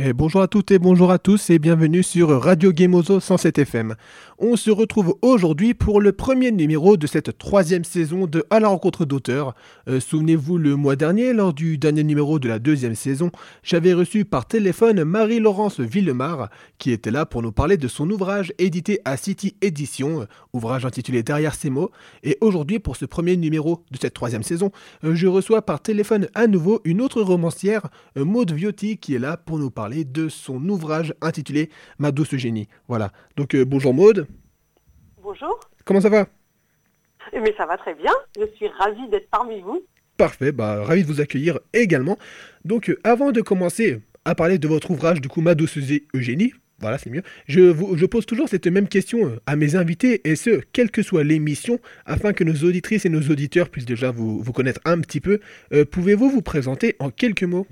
Et bonjour à toutes et bonjour à tous et bienvenue sur Radio Gameozo 107 FM. On se retrouve aujourd'hui pour le premier numéro de cette troisième saison de À la rencontre d'auteurs. Souvenez-vous, le mois dernier, lors du dernier numéro de la deuxième saison, j'avais reçu par téléphone Marie-Laurence Villemar qui était là pour nous parler de son ouvrage édité à City Édition, ouvrage intitulé Derrière ces mots. Et aujourd'hui, pour ce premier numéro de cette troisième saison, je reçois par téléphone à nouveau une autre romancière, Maude Viotti, qui est là pour nous parler de son ouvrage intitulé Ma douce Eugénie. Voilà. Donc bonjour Maude. Bonjour. Comment ça va? Mais ça va très bien. Je suis ravie d'être parmi vous. Parfait, ravi de vous accueillir également. Donc avant de commencer à parler de votre ouvrage, du coup Ma douce Eugénie, voilà, c'est mieux. Je pose toujours cette même question à mes invités, et ce, quelle que soit l'émission, afin que nos auditrices et nos auditeurs puissent déjà vous connaître un petit peu. Pouvez-vous vous présenter en quelques mots?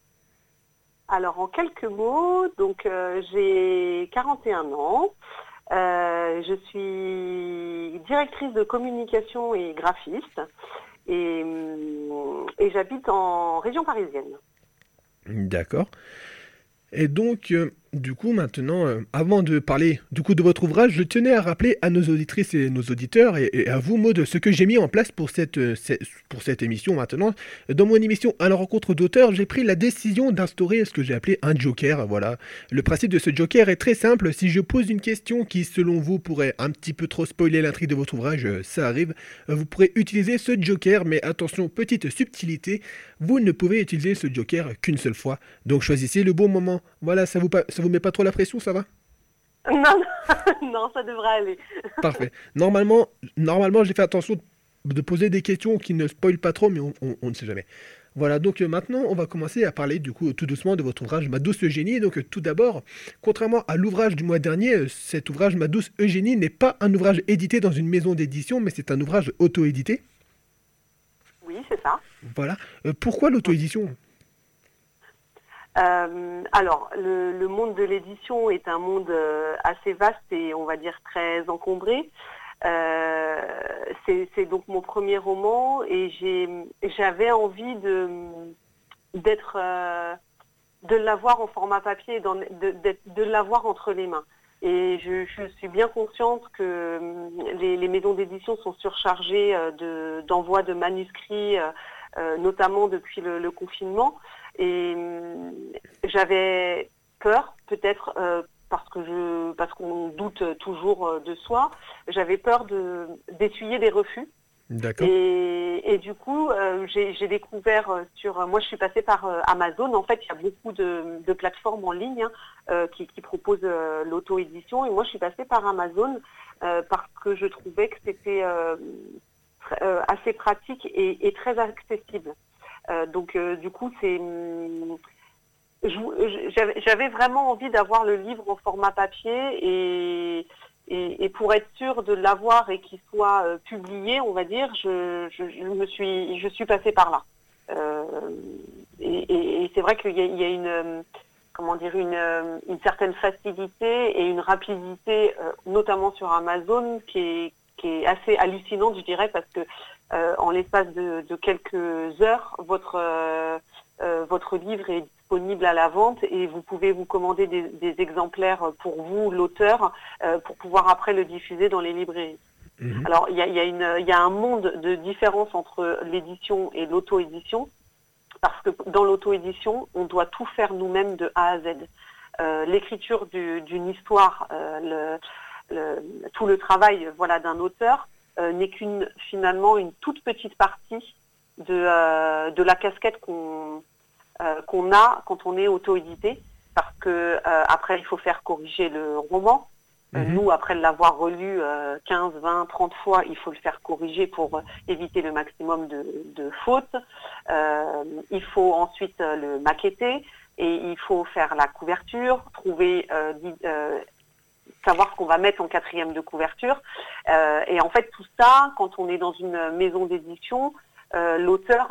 Alors, en quelques mots, donc j'ai 41 ans. Je suis directrice de communication et graphiste et j'habite en région parisienne. D'accord. Et donc, du coup, maintenant, avant de parler du coup de votre ouvrage, je tenais à rappeler à nos auditrices et nos auditeurs, et à vous, Maud, ce que j'ai mis en place pour cette émission maintenant. Dans mon émission À la rencontre d'auteurs, j'ai pris la décision d'instaurer ce que j'ai appelé un joker. Voilà. Le principe de ce joker est très simple. Si je pose une question qui, selon vous, pourrait un petit peu trop spoiler l'intrigue de votre ouvrage, ça arrive, vous pourrez utiliser ce joker, mais attention, petite subtilité, vous ne pouvez utiliser ce joker qu'une seule fois. Donc choisissez le bon moment. Voilà, ça vous met pas trop la pression, ça va? Non, non, ça devrait aller. Parfait. Normalement, j'ai fait attention de poser des questions qui ne spoilent pas trop, mais on ne sait jamais. Voilà, donc maintenant, on va commencer à parler du coup tout doucement de votre ouvrage Ma douce Eugénie. Donc tout d'abord, contrairement à l'ouvrage du mois dernier, cet ouvrage Ma douce Eugénie n'est pas un ouvrage édité dans une maison d'édition, mais c'est un ouvrage auto-édité. Oui, c'est ça. Voilà. Pourquoi l'auto-édition? Alors, le monde de l'édition est un monde assez vaste et on va dire très encombré. C'est donc mon premier roman et j'avais envie de l'avoir en format papier, de l'avoir entre les mains. Et je suis bien consciente que les maisons d'édition sont surchargées d'envoi de manuscrits, notamment depuis le confinement. Et j'avais peur, peut-être parce qu'on doute toujours de soi, j'avais peur d'essuyer des refus. D'accord. Et du coup, j'ai découvert moi je suis passée par Amazon. En fait, il y a beaucoup de plateformes en ligne qui proposent l'auto-édition. Et moi, je suis passée par Amazon parce que je trouvais que c'était assez pratique et très accessible. Donc du coup, j'avais vraiment envie d'avoir le livre en format papier et pour être sûre de l'avoir et qu'il soit publié, on va dire, je suis passée par là. Et c'est vrai qu'il y a une certaine facilité et une rapidité, notamment sur Amazon, qui est assez hallucinante, je dirais, parce que en l'espace de quelques heures, votre livre est disponible à la vente et vous pouvez vous commander des exemplaires pour vous, l'auteur, pour pouvoir après le diffuser dans les librairies. Mhm. Alors, il y a un monde de différence entre l'édition et l'auto-édition, parce que dans l'auto-édition, on doit tout faire nous-mêmes de A à Z. L'écriture d'une histoire, tout le travail d'un auteur n'est finalement une toute petite partie de la casquette qu'on a quand on est auto-édité, parce que après il faut faire corriger le roman. Nous, après l'avoir relu 15, 20, 30 fois, il faut le faire corriger pour éviter le maximum de fautes. Il faut ensuite le maqueter et il faut faire la couverture, savoir ce qu'on va mettre en quatrième de couverture. Et en fait, tout ça, quand on est dans une maison d'édition, l'auteur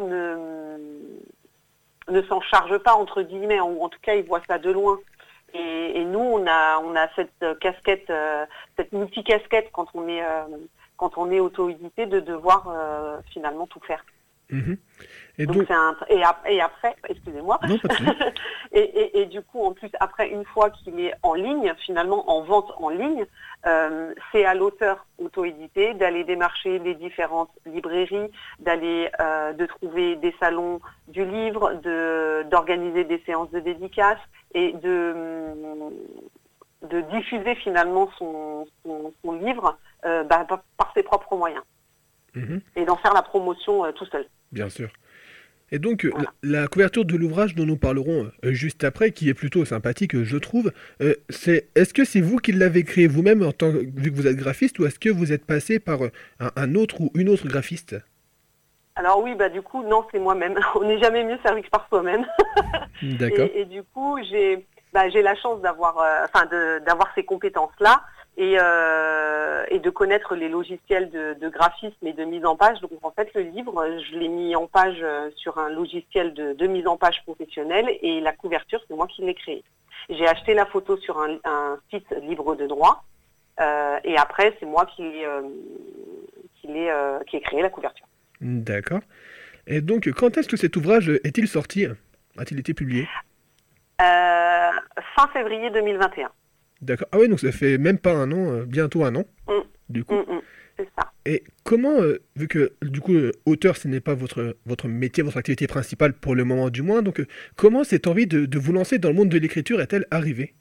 ne s'en charge pas, entre guillemets, ou en tout cas, il voit ça de loin. Et nous, on a cette casquette, cette multicasquette quand on est auto-édité, de devoir finalement tout faire. Mhm. Et Donc donc, et après, excusez-moi, non, pas de souci. et du coup en plus après une fois qu'il est en ligne, finalement en vente en ligne, c'est à l'auteur auto-édité d'aller démarcher les différentes librairies, de trouver des salons du livre, d'organiser des séances de dédicaces et de diffuser finalement son livre par ses propres moyens Mhm. et d'en faire la promotion tout seul. Bien sûr. Et donc, Voilà. la couverture de l'ouvrage dont nous parlerons juste après, qui est plutôt sympathique, je trouve, est-ce que c'est vous qui l'avez créé vous-même, vu que vous êtes graphiste, ou est-ce que vous êtes passé par un autre ou une autre graphiste? Alors oui, du coup, non, c'est moi-même. On n'est jamais mieux servi que par soi-même. D'accord. Et du coup, j'ai la chance d'avoir ces compétences-là et de connaître les logiciels de graphisme et de mise en page. Donc en fait, le livre, je l'ai mis en page sur un logiciel de mise en page professionnel et la couverture, c'est moi qui l'ai créée. J'ai acheté la photo sur un site libre de droit et après, c'est moi qui ai créé la couverture. D'accord. Et donc, quand est-ce que cet ouvrage est-il sorti? A-t-il été publié? Fin février 2021. D'accord. Ah oui, donc ça fait même pas un an, bientôt un an, Mm, du coup. c'est ça. Et comment, vu que du coup, auteur, ce n'est pas votre métier, votre activité principale pour le moment du moins, donc comment cette envie de vous lancer dans le monde de l'écriture est-elle arrivée?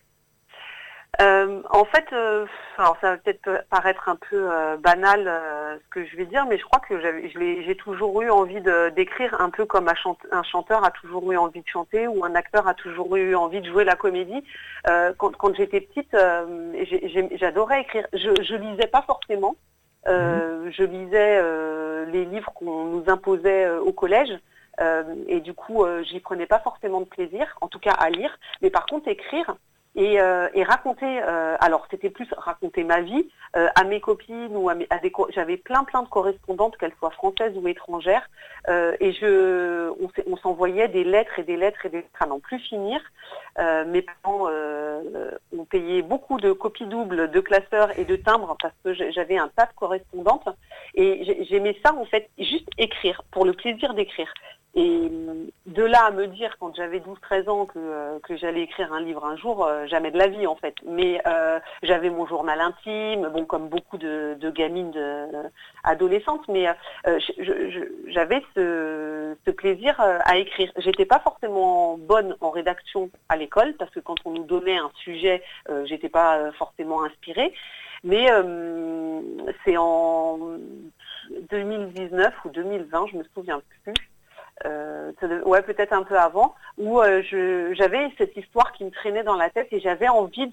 En fait, alors ça va peut-être paraître un peu banal ce que je vais dire, mais je crois que j'ai toujours eu envie d'écrire un peu comme un chanteur a toujours eu envie de chanter ou un acteur a toujours eu envie de jouer la comédie. Quand j'étais petite, j'adorais écrire. Je lisais pas forcément. Mhm. Je lisais les livres qu'on nous imposait au collège. Et du coup, j'y prenais pas forcément de plaisir, en tout cas à lire. Mais par contre, écrire, et raconter, alors c'était plus raconter ma vie à mes copines ou j'avais plein de correspondantes, qu'elles soient françaises ou étrangères, et on s'envoyait des lettres et des lettres et des lettres à n'en plus finir. Mes parents ont payé beaucoup de copies doubles, de classeurs et de timbres parce que j'avais un tas de correspondantes et j'aimais ça en fait, juste écrire pour le plaisir d'écrire. Et de là à me dire, quand j'avais 12-13 ans, que j'allais écrire un livre un jour, jamais de la vie en fait. Mais j'avais mon journal intime, bon comme beaucoup de gamines adolescentes, mais j'avais ce plaisir à écrire. J'étais pas forcément bonne en rédaction à l'école, parce que quand on nous donnait un sujet, j'étais pas forcément inspirée. Mais c'est en 2019 ou 2020, je me souviens plus, ouais, peut-être un peu avant, où j'avais cette histoire qui me traînait dans la tête et j'avais envie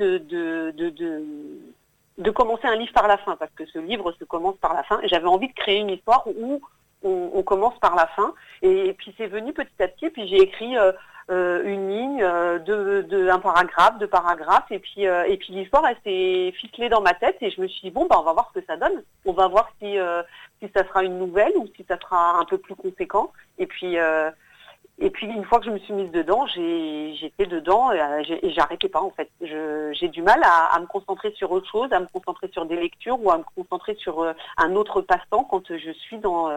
de commencer un livre par la fin, parce que ce livre se commence par la fin, et j'avais envie de créer une histoire où on commence par la fin, et puis c'est venu petit à petit, puis j'ai écrit une ligne, un paragraphe, deux paragraphes, et puis l'histoire elle s'est ficelée dans ma tête, et je me suis dit bon on va voir ce que ça donne, on va voir si ça sera une nouvelle ou si ça sera un peu plus conséquent, et puis une fois que je me suis mise dedans, j'étais dedans et j'arrêtais pas en fait. J'ai du mal à me concentrer sur autre chose, à me concentrer sur des lectures ou à me concentrer sur un autre passe-temps quand je suis dans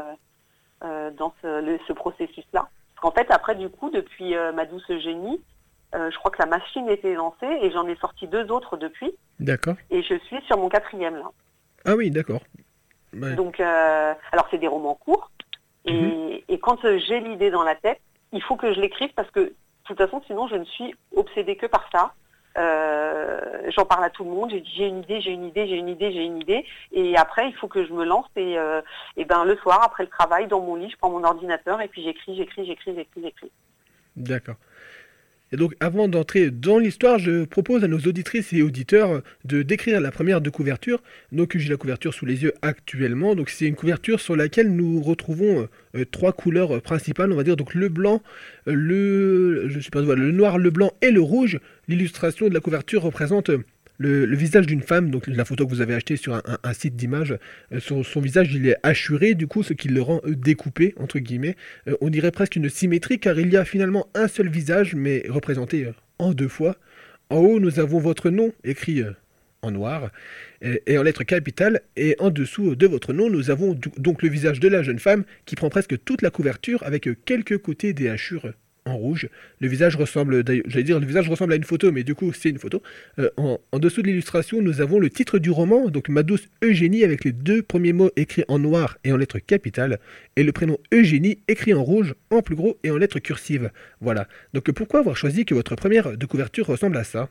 ce processus-là. Parce qu'en fait, après du coup, depuis Ma douce génie, je crois que la machine était lancée et j'en ai sorti 2 autres depuis. D'accord. Et je suis sur mon 4e là. Ah oui, d'accord. Ouais. Donc, alors c'est des romans courts. Mhm. Et quand j'ai l'idée dans la tête, il faut que je l'écrive parce que, de toute façon, sinon, je ne suis obsédée que par ça. J'en parle à tout le monde, j'ai dit j'ai une idée. Et après, il faut que je me lance et ben le soir, après le travail, dans mon lit, je prends mon ordinateur et puis j'écris. D'accord. Et donc, avant d'entrer dans l'histoire, je propose à nos auditrices et auditeurs de décrire la première de couverture. Donc, j'ai la couverture sous les yeux actuellement. Donc, c'est une couverture sur laquelle nous retrouvons 3 couleurs principales, on va dire. Donc, le blanc, je sais pas, voilà, le noir, le blanc et le rouge. L'illustration de la couverture représente le visage d'une femme. Donc, la photo que vous avez achetée sur un site d'image, son visage, il est hachuré, du coup, ce qui le rend découpé, entre guillemets. On dirait presque une symétrie, car il y a finalement un seul visage, mais représenté en 2 fois. En haut, nous avons votre nom, écrit en noir et en lettres capitales. Et en dessous de votre nom, nous avons donc le visage de la jeune femme qui prend presque toute la couverture avec quelques côtés des hachures en rouge. Le visage ressemble, j'allais dire, le visage ressemble à une photo, mais du coup, c'est une photo. En dessous de l'illustration, nous avons le titre du roman, donc Ma douce Eugénie, avec les deux premiers mots écrits en noir et en lettres capitales, et le prénom Eugénie écrit en rouge, en plus gros et en lettres cursives. Voilà. Donc pourquoi avoir choisi que votre première de couverture ressemble à ça?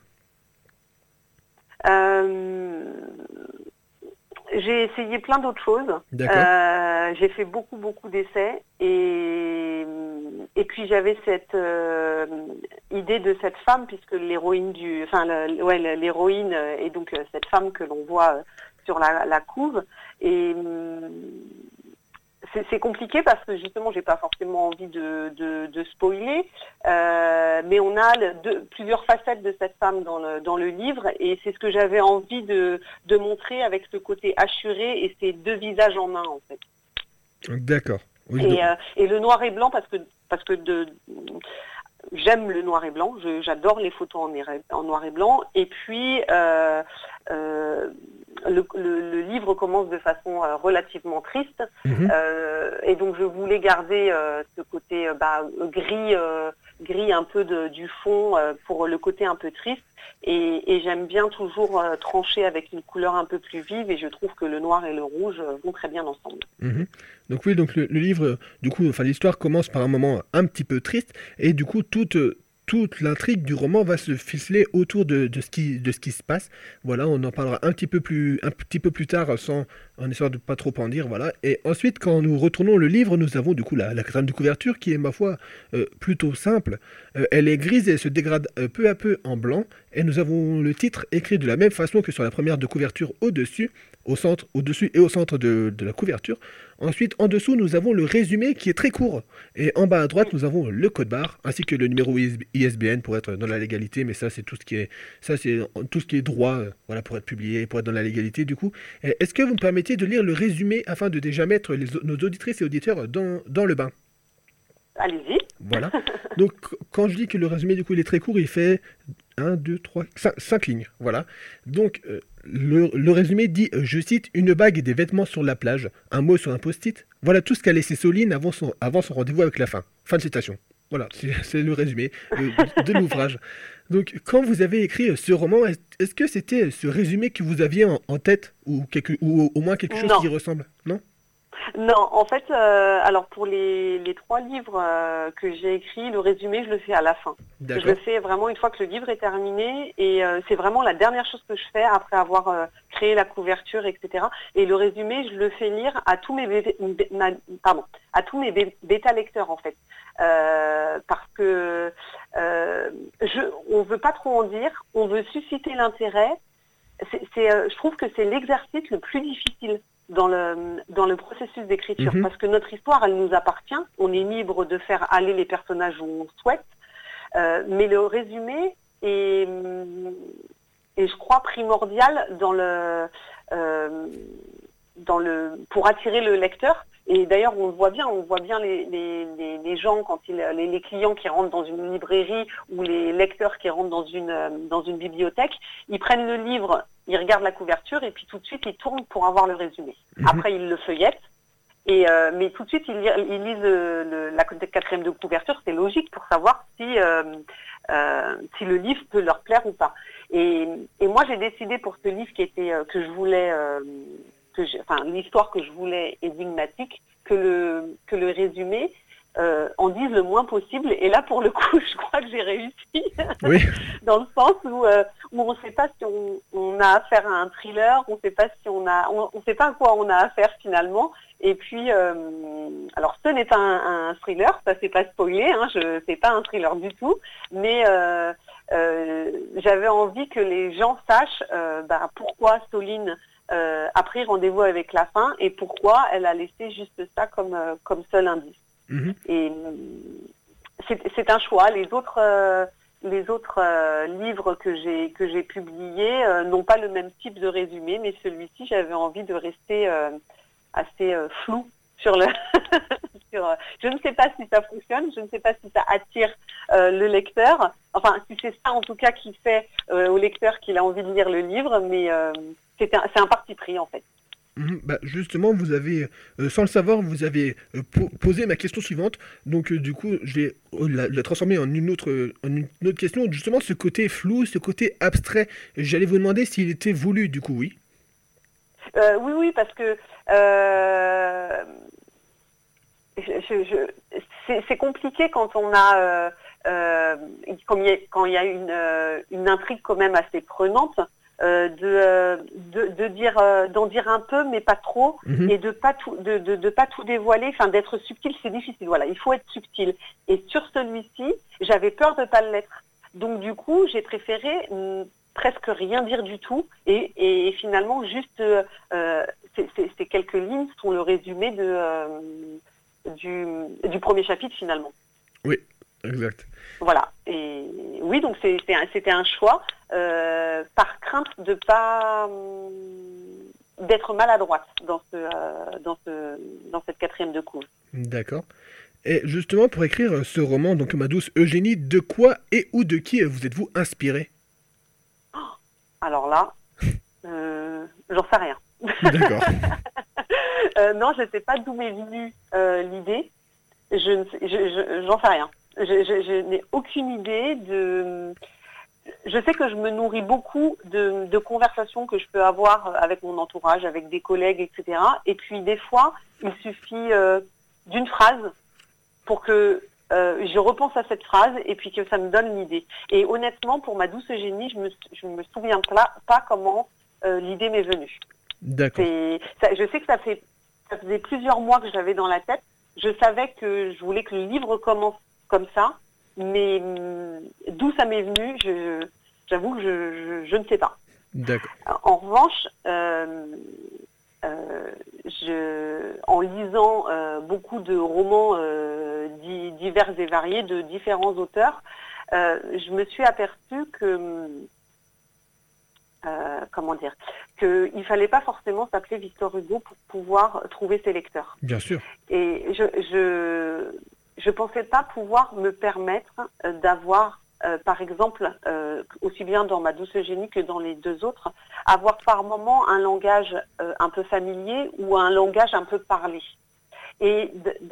J'ai essayé plein d'autres choses. D'accord. J'ai fait beaucoup d'essais et puis j'avais cette idée de cette femme puisque l'héroïne l'héroïne est donc cette femme que l'on voit sur la couve et c'est compliqué parce que justement j'ai pas forcément envie de spoiler, mais on a plusieurs facettes de cette femme dans le livre et c'est ce que j'avais envie de montrer avec ce côté hachuré et ces deux visages en un en fait. D'accord. Oui, Et le noir et blanc parce que j'aime le noir et blanc, j'adore les photos en noir et blanc et puis le livre commence de façon relativement triste et donc je voulais garder ce côté gris un peu du fond pour le côté un peu triste et j'aime bien toujours trancher avec une couleur un peu plus vive et je trouve que le noir et le rouge vont très bien ensemble. Donc oui, donc le livre, du coup, enfin l'histoire commence par un moment un petit peu triste et du coup toute l'intrigue du roman va se ficeler autour de ce qui se passe. Voilà, on en parlera un petit peu plus tard en essayant de pas trop en dire. Voilà. Et ensuite, quand nous retournons le livre, nous avons du coup la quatrième de couverture qui est ma foi plutôt simple. Elle est grise et elle se dégrade peu à peu en blanc. Et nous avons le titre écrit de la même façon que sur la première de couverture au-dessus, au-dessus et au centre de la couverture. Ensuite, en dessous, nous avons le résumé qui est très court. Et en bas à droite, nous avons le code barre ainsi que le numéro ISBN pour être dans la légalité. Mais ça, c'est tout ce qui est droit, voilà, pour être publié, pour être dans la légalité. Du coup, est-ce que vous me permettez de lire le résumé afin de déjà mettre nos auditrices et auditeurs dans le bain? Allez-y. Voilà. Donc, quand je dis que le résumé, du coup, il est très court, il fait 1, 2, 3, 5 lignes. Voilà. Donc, le résumé dit, je cite, une bague et des vêtements sur la plage, un mot sur un post-it. Voilà tout ce qu'a laissé Soline avant son rendez-vous avec la fin. Fin de citation. Voilà, c'est le résumé de l'ouvrage. Donc, quand vous avez écrit ce roman, est-ce que c'était ce résumé que vous aviez en tête ou au moins quelque chose Non. qui y ressemble? Non? Non, en fait, alors pour les trois livres que j'ai écrits, le résumé, je le fais à la fin. Je le fais vraiment une fois que le livre est terminé et c'est vraiment la dernière chose que je fais après avoir créé la couverture, etc. Et le résumé, je le fais lire à tous mes bêta lecteurs en fait. Parce que on veut pas trop en dire, on veut susciter l'intérêt. Je trouve que c'est l'exercice le plus difficile dans le processus d'écriture, parce que notre histoire, elle nous appartient, on est libre de faire aller les personnages où on souhaite, mais le résumé est je crois, primordial pour attirer le lecteur. Et d'ailleurs, on voit bien les gens, les clients qui rentrent dans une librairie ou les lecteurs qui rentrent dans une bibliothèque, ils prennent le livre, ils regardent la couverture et puis tout de suite, ils tournent pour avoir le résumé. Après, ils le feuillettent. Mais tout de suite, ils lisent la quatrième de couverture, c'est logique pour savoir si le livre peut leur plaire ou pas. Et moi, j'ai décidé pour ce livre que je voulais... l'histoire que je voulais énigmatique, que le résumé en dise le moins possible. Et là, pour le coup, je crois que j'ai réussi. Oui. Dans le sens où on ne sait pas si on a affaire à un thriller, on ne sait pas on sait pas à quoi on a affaire finalement. Et puis, alors ce n'est pas un thriller, ça c'est pas spoilé, c'est pas un thriller du tout, mais j'avais envie que les gens sachent pourquoi Soline a pris rendez-vous avec la fin et pourquoi elle a laissé juste ça comme seul indice. Et c'est un choix. Les autres livres que j'ai publiés n'ont pas le même type de résumé, mais celui-ci, j'avais envie de rester assez flou sur Je ne sais pas si ça fonctionne, je ne sais pas si ça attire le lecteur. Enfin, si c'est ça en tout cas qui fait au lecteur qu'il a envie de lire le livre, mais c'est un parti pris en fait. Bah, justement, vous avez, sans le savoir, vous avez posé ma question suivante. Donc, du coup, je vais la transformer en une autre question. Justement, ce côté flou, ce côté abstrait, j'allais vous demander s'il était voulu, du coup, oui. Oui, oui, parce que c'est compliqué quand on a quand il y a une intrigue quand même assez prenante d'en dire un peu mais pas trop Mhm. et de pas tout dévoiler, enfin d'être subtil, c'est difficile. Voilà, il faut être subtil. Et sur celui-ci, j'avais peur de pas l'être. Donc du coup, j'ai préféré presque rien dire du tout et finalement juste ces quelques lignes sont le résumé du premier chapitre finalement. Oui, exact. Voilà. Et oui, donc c'était un choix par crainte de pas d'être maladroite dans cette quatrième de couve. D'accord. Et justement, pour écrire ce roman, donc ma douce Eugénie, de quoi et ou de qui vous êtes-vous inspiré? Alors là, j'en sais rien. D'accord. Non, je ne sais pas d'où m'est venue l'idée. J'en sais rien. Je n'ai aucune idée de. Je sais que je me nourris beaucoup de conversations que je peux avoir avec mon entourage, avec des collègues, etc. Et puis des fois, il suffit d'une phrase pour que je repense à cette phrase et puis que ça me donne l'idée. Et honnêtement, pour ma douce Eugénie, je me souviens pas comment l'idée m'est venue. D'accord. Je sais que ça faisait plusieurs mois que j'avais dans la tête. Je savais que je voulais que le livre commence comme ça, mais d'où ça m'est venu, j'avoue que je ne sais pas. D'accord. En revanche, en lisant beaucoup de romans divers et variés de différents auteurs, je me suis aperçue que comment dire, qu'il fallait pas forcément s'appeler Victor Hugo pour pouvoir trouver ses lecteurs. Bien sûr. Et je pensais pas pouvoir me permettre d'avoir, par exemple, aussi bien dans ma douce Eugénie que dans les deux autres, avoir par moment un langage un peu familier ou un langage un peu parlé. Et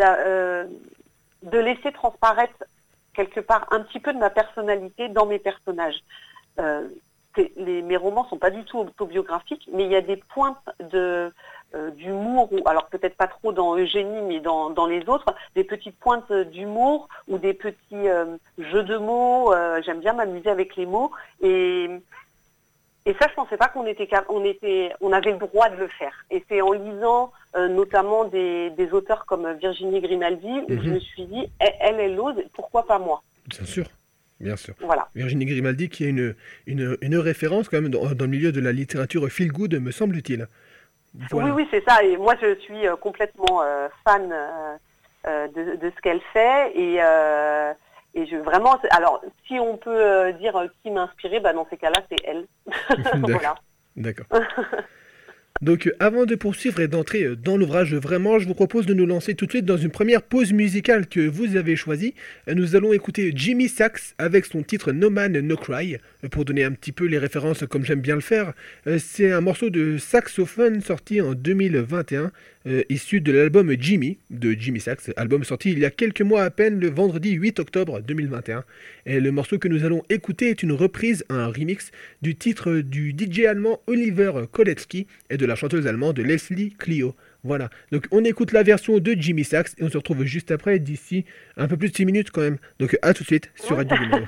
de laisser transparaître quelque part un petit peu de ma personnalité dans mes personnages. Mes romans sont pas du tout autobiographiques, mais il y a des pointes d'humour, ou alors peut-être pas trop dans Eugénie, mais dans les autres, des petites pointes d'humour ou des petits jeux de mots. J'aime bien m'amuser avec les mots et ça, je pensais pas qu'on avait le droit de le faire. Et c'est en lisant notamment des auteurs comme Virginie Grimaldi où je Mhm. me suis dit, elle ose, pourquoi pas moi? Bien sûr. Bien sûr. Voilà. Virginie Grimaldi, qui est une référence quand même dans le milieu de la littérature feel good, me semble-t-il. Oui, Voilà. oui, c'est ça. Et moi, je suis complètement fan de ce qu'elle fait. Et vraiment, alors, si on peut dire qui m'a inspirée, bah, dans ces cas-là, c'est elle. D'accord. Voilà. D'accord. Donc, avant de poursuivre et d'entrer dans l'ouvrage vraiment, je vous propose de nous lancer tout de suite dans une première pause musicale que vous avez choisie. Nous allons écouter Jimmy Sax avec son titre No Man No Cry. Pour donner un petit peu les références comme j'aime bien le faire, c'est un morceau de saxophone sorti en 2021, issu de l'album Jimmy de Jimmy Sax, album sorti il y a quelques mois à peine, le vendredi 8 octobre 2021. Et le morceau que nous allons écouter est une reprise, un remix du titre du DJ allemand Oliver Kolecki et de la chanteuse allemande Leslie Clio. Voilà, donc on écoute la version de Jimmy Sax et on se retrouve juste après, d'ici un peu plus de 6 minutes quand même. Donc à tout de suite sur Radio Gummo.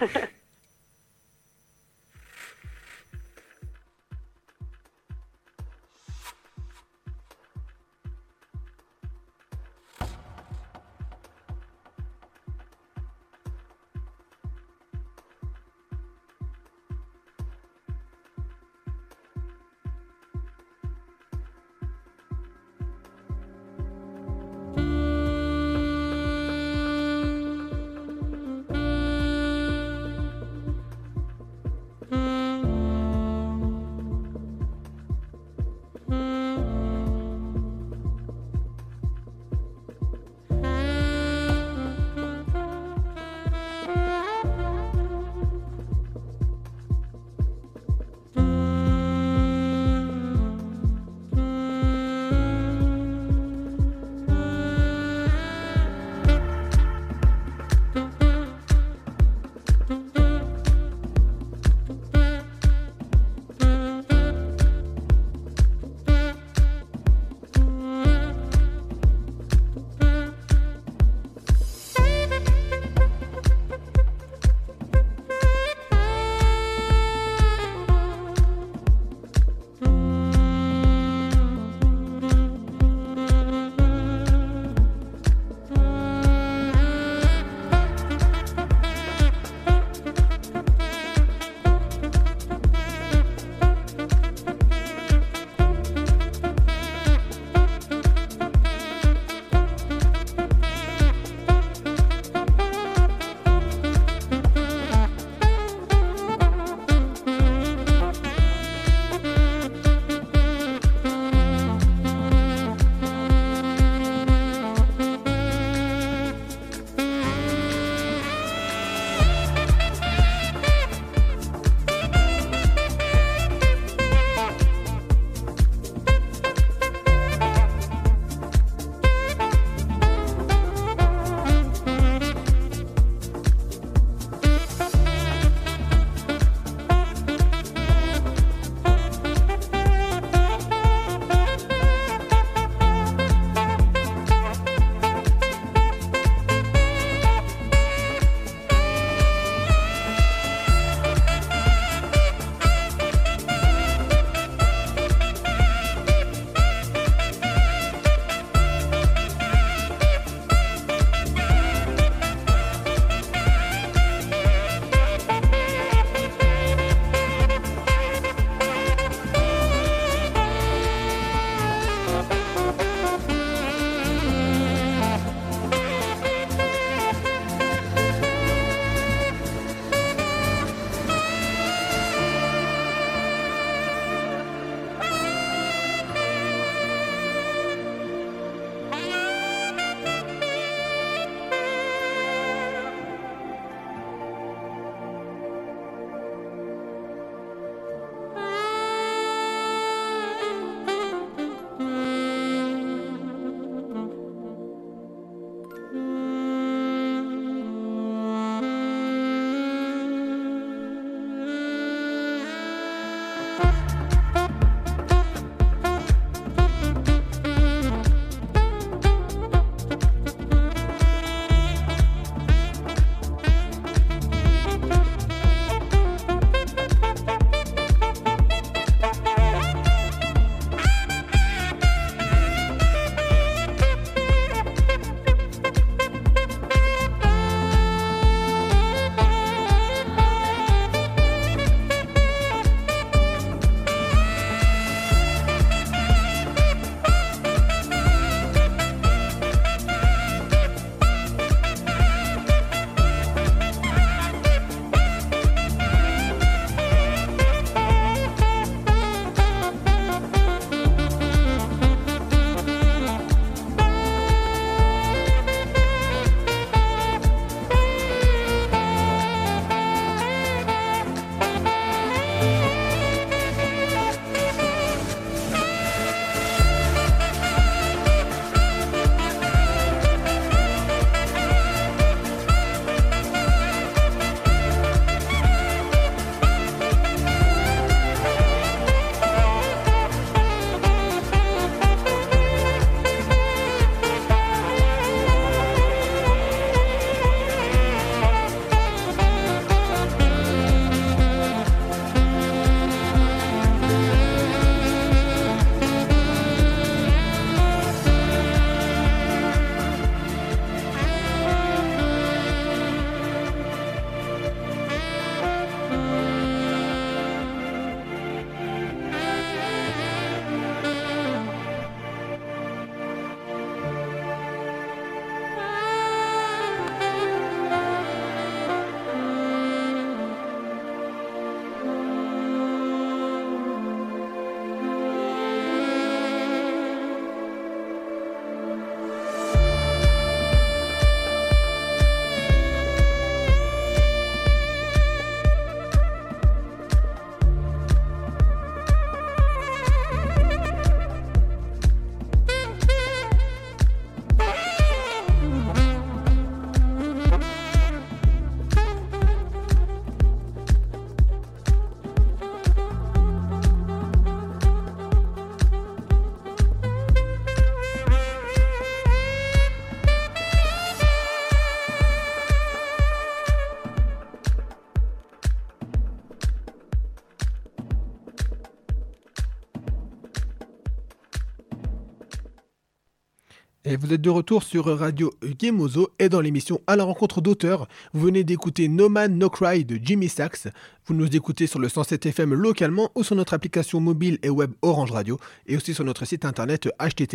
Et vous êtes de retour sur Radio Gemozo et dans l'émission À la rencontre d'auteurs, vous venez d'écouter No Man No Cry de Jimmy Sachs. Vous nous écoutez sur le 107 FM localement ou sur notre application mobile et web Orange Radio et aussi sur notre site internet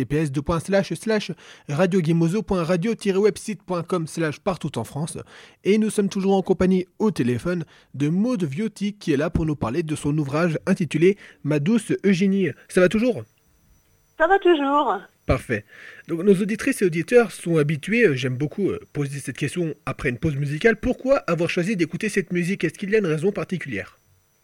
https://radiogemozo.radio-website.com/ partout en France. Et nous sommes toujours en compagnie au téléphone de Maud Viotti qui est là pour nous parler de son ouvrage intitulé Ma douce Eugénie. Ça va toujours ? Ça va toujours. Parfait. Donc nos auditrices et auditeurs sont habitués, j'aime beaucoup poser cette question après une pause musicale. Pourquoi avoir choisi d'écouter cette musique ? Est-ce qu'il y a une raison particulière ?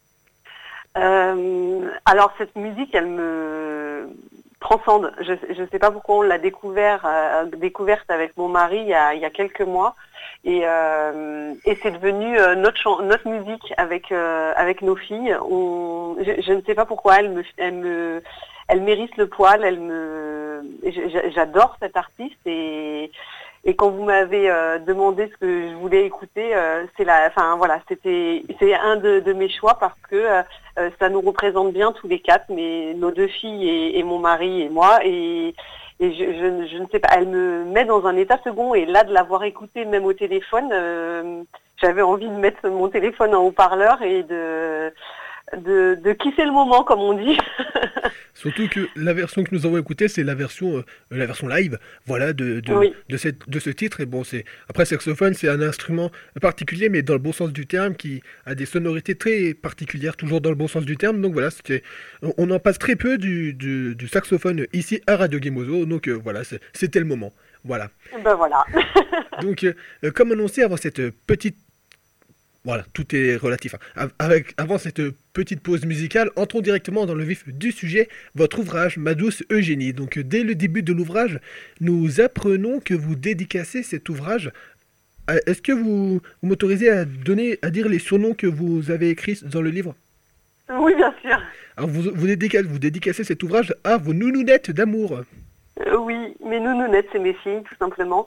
Alors cette musique, elle me transcende. Je ne sais pas pourquoi on l'a découverte avec mon mari il y a quelques mois. Et c'est devenu notre musique avec nos filles. Je ne sais pas pourquoi elle m'hérisse le poil. J'adore cet artiste et quand vous m'avez demandé ce que je voulais écouter, c'est un de mes choix parce que ça nous représente bien tous les quatre, nos deux filles et mon mari et moi et je ne sais pas, elle me met dans un état second et là de l'avoir écoutée même au téléphone, j'avais envie de mettre mon téléphone en haut-parleur et de kisser le moment comme on dit. Surtout que la version que nous avons écoutée, c'est la version live, voilà, de ce titre. Et bon, après saxophone, c'est un instrument particulier, mais dans le bon sens du terme, qui a des sonorités très particulières, toujours dans le bon sens du terme. Donc voilà, on en passe très peu du saxophone ici à Radio Gemozo. Donc voilà, c'était le moment. Voilà. Ben voilà. Donc, comme annoncé avant cette petite... Voilà, tout est relatif. Avant cette petite pause musicale, entrons directement dans le vif du sujet, votre ouvrage Ma douce Eugénie. Donc dès le début de l'ouvrage, nous apprenons que vous dédicacez cet ouvrage. Est-ce que vous m'autorisez à dire les surnoms que vous avez écrits dans le livre ? Oui, bien sûr. Alors vous dédicacez cet ouvrage à vos nounounettes d'amour. Oui, mes nounounettes, c'est mes filles, tout simplement.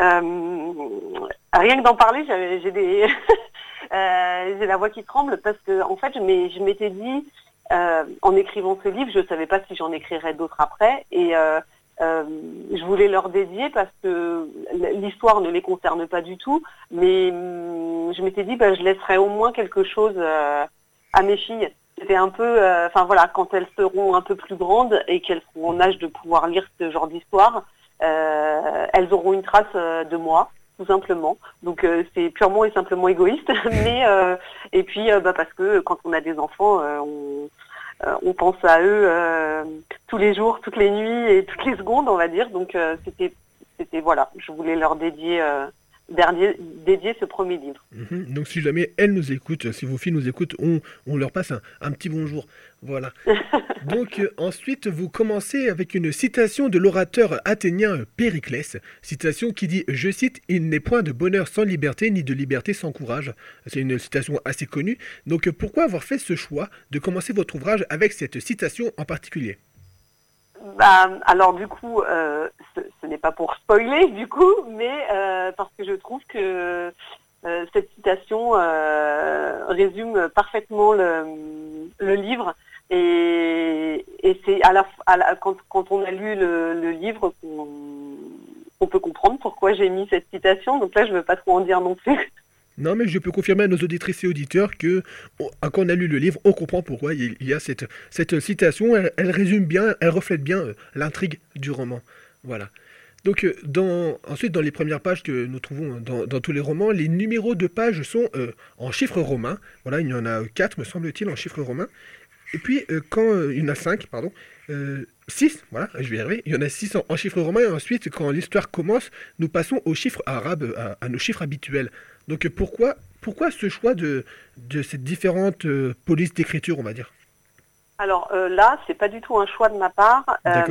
Rien que d'en parler, j'ai des... j'ai la voix qui tremble parce que en fait je m'étais dit en écrivant ce livre, je ne savais pas si j'en écrirais d'autres après et je voulais leur dédier parce que l'histoire ne les concerne pas du tout, mais je m'étais dit je laisserai au moins quelque chose à mes filles. C'était un peu, quand elles seront un peu plus grandes et qu'elles seront en âge de pouvoir lire ce genre d'histoire, elles auront une trace de moi. Tout simplement. Donc c'est purement et simplement égoïste, mais et puis parce que quand on a des enfants, on pense à eux tous les jours, toutes les nuits et toutes les secondes, on va dire. Donc c'était voilà, je voulais leur dédier ce premier livre. Donc si jamais elles nous écoutent, si vos filles nous écoutent, on leur passe un petit bonjour. Voilà. Donc ensuite, vous commencez avec une citation de l'orateur athénien Périclès, citation qui dit, je cite, « Il n'est point de bonheur sans liberté, ni de liberté sans courage ». C'est une citation assez connue. Donc pourquoi avoir fait ce choix de commencer votre ouvrage avec cette citation en particulier ? Alors du coup, ce n'est pas pour spoiler du coup, mais parce que je trouve que cette citation résume parfaitement le livre et c'est quand on a lu le livre qu'on peut comprendre pourquoi j'ai mis cette citation. Donc là, je ne veux pas trop en dire non plus. Non, mais je peux confirmer à nos auditrices et auditeurs que quand on a lu le livre, on comprend pourquoi il y a cette citation. Elle résume bien, elle reflète bien l'intrigue du roman. Voilà. Donc, ensuite, dans les premières pages que nous trouvons dans tous les romans, les numéros de pages sont en chiffres romains. Voilà, il y en a 4, me semble-t-il, en chiffres romains. Et puis, il y en a 5, pardon. 6, voilà, je vais y arriver. Il y en a 6 en chiffres romains. Et ensuite, quand l'histoire commence, nous passons aux chiffres arabes, à nos chiffres habituels. Donc pourquoi ce choix de ces différentes polices d'écriture, on va dire ? Alors là, c'est pas du tout un choix de ma part.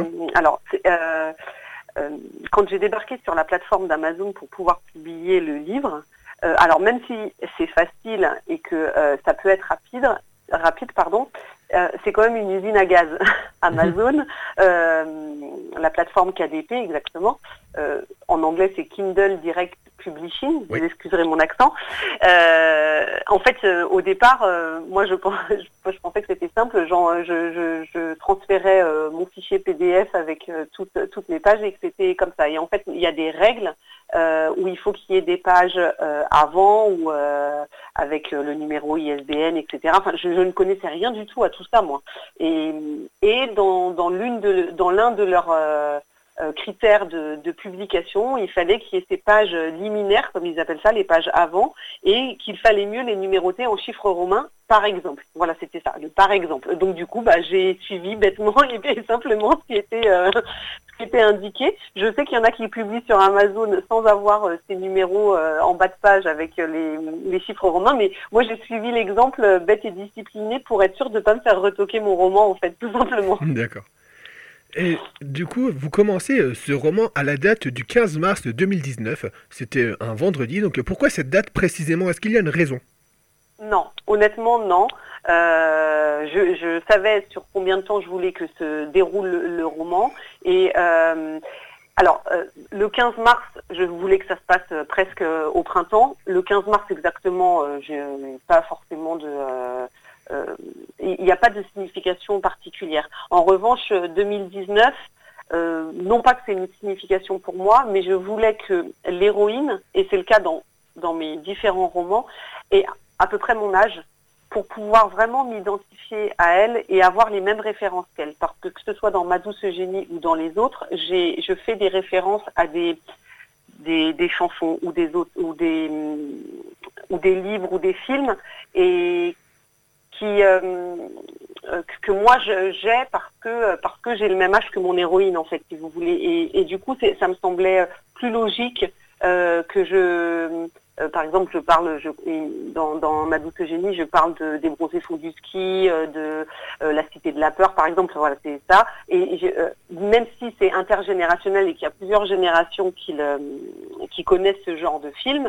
Quand j'ai débarqué sur la plateforme d'Amazon pour pouvoir publier le livre, alors même si c'est facile et que ça peut être rapide, c'est quand même une usine à gaz. Amazon, la plateforme KDP exactement, en anglais c'est Kindle Direct Publishing, Oui. vous excuserez mon accent. En fait, au départ, moi je pensais que c'était simple, genre je transférais mon fichier PDF avec toutes les pages et que c'était comme ça. Et en fait, il y a des règles où il faut qu'il y ait des pages avant ou avec le numéro ISBN, etc. Enfin, je ne connaissais rien du tout à tout ça, moi. Et dans l'un de leurs critères de publication, il fallait qu'il y ait ces pages liminaires, comme ils appellent ça, les pages avant, et qu'il fallait mieux les numéroter en chiffres romains, par exemple. Voilà, c'était ça, le par exemple. Donc du coup, j'ai suivi bêtement et simplement ce qui était indiqué. Je sais qu'il y en a qui publient sur Amazon sans avoir ces numéros en bas de page avec les chiffres romains, mais moi j'ai suivi l'exemple bête et discipliné pour être sûr de ne pas me faire retoquer mon roman, en fait, tout simplement. D'accord. Et du coup, vous commencez ce roman à la date du 15 mars 2019. C'était un vendredi, donc pourquoi cette date précisément? Est-ce qu'il y a une raison? Non, honnêtement, non. Je savais sur combien de temps je voulais que se déroule le roman. Et le 15 mars, je voulais que ça se passe presque au printemps. Le 15 mars exactement, je n'ai pas forcément il n'y a pas de signification particulière. En revanche, 2019, non pas que c'est une signification pour moi, mais je voulais que l'héroïne, et c'est le cas dans mes différents romans, ait à peu près mon âge, pour pouvoir vraiment m'identifier à elle et avoir les mêmes références qu'elle. Parce que ce soit dans Ma douce Eugénie ou dans les autres, je fais des références à des chansons ou des livres ou des films et que moi j'ai parce que j'ai le même âge que mon héroïne, en fait, si vous voulez. Et du coup, ça me semblait plus logique que par exemple, dans Ma douce Eugénie, je parle des bronzés font du ski, de La Cité de la peur, par exemple. Voilà, c'est ça. Et même si c'est intergénérationnel et qu'il y a plusieurs générations qui connaissent ce genre de film,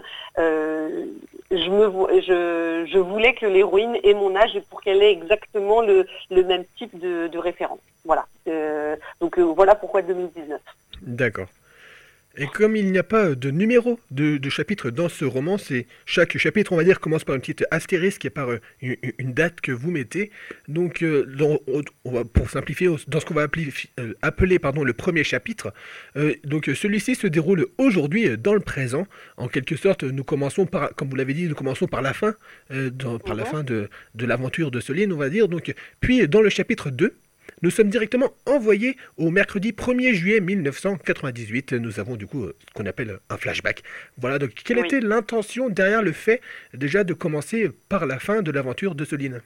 je voulais que l'héroïne ait mon âge pour qu'elle ait exactement le même type de référence. Voilà. Donc voilà pourquoi 2019. D'accord. Et comme il n'y a pas de numéro de chapitre dans ce roman, c'est chaque chapitre, on va dire, commence par une petite astérisque et par une date que vous mettez. Donc, pour simplifier, dans ce qu'on va appeler le premier chapitre, donc celui-ci se déroule aujourd'hui, dans le présent. En quelque sorte, nous commençons par, comme vous l'avez dit, nous commençons par la fin, par la fin de l'aventure de Soline, on va dire. Donc, puis, dans le chapitre 2, nous sommes directement envoyés au mercredi 1er juillet 1998. Nous avons du coup ce qu'on appelle un flashback. Voilà, donc quelle était l'intention derrière le fait déjà de commencer par la fin de l'aventure de Soline?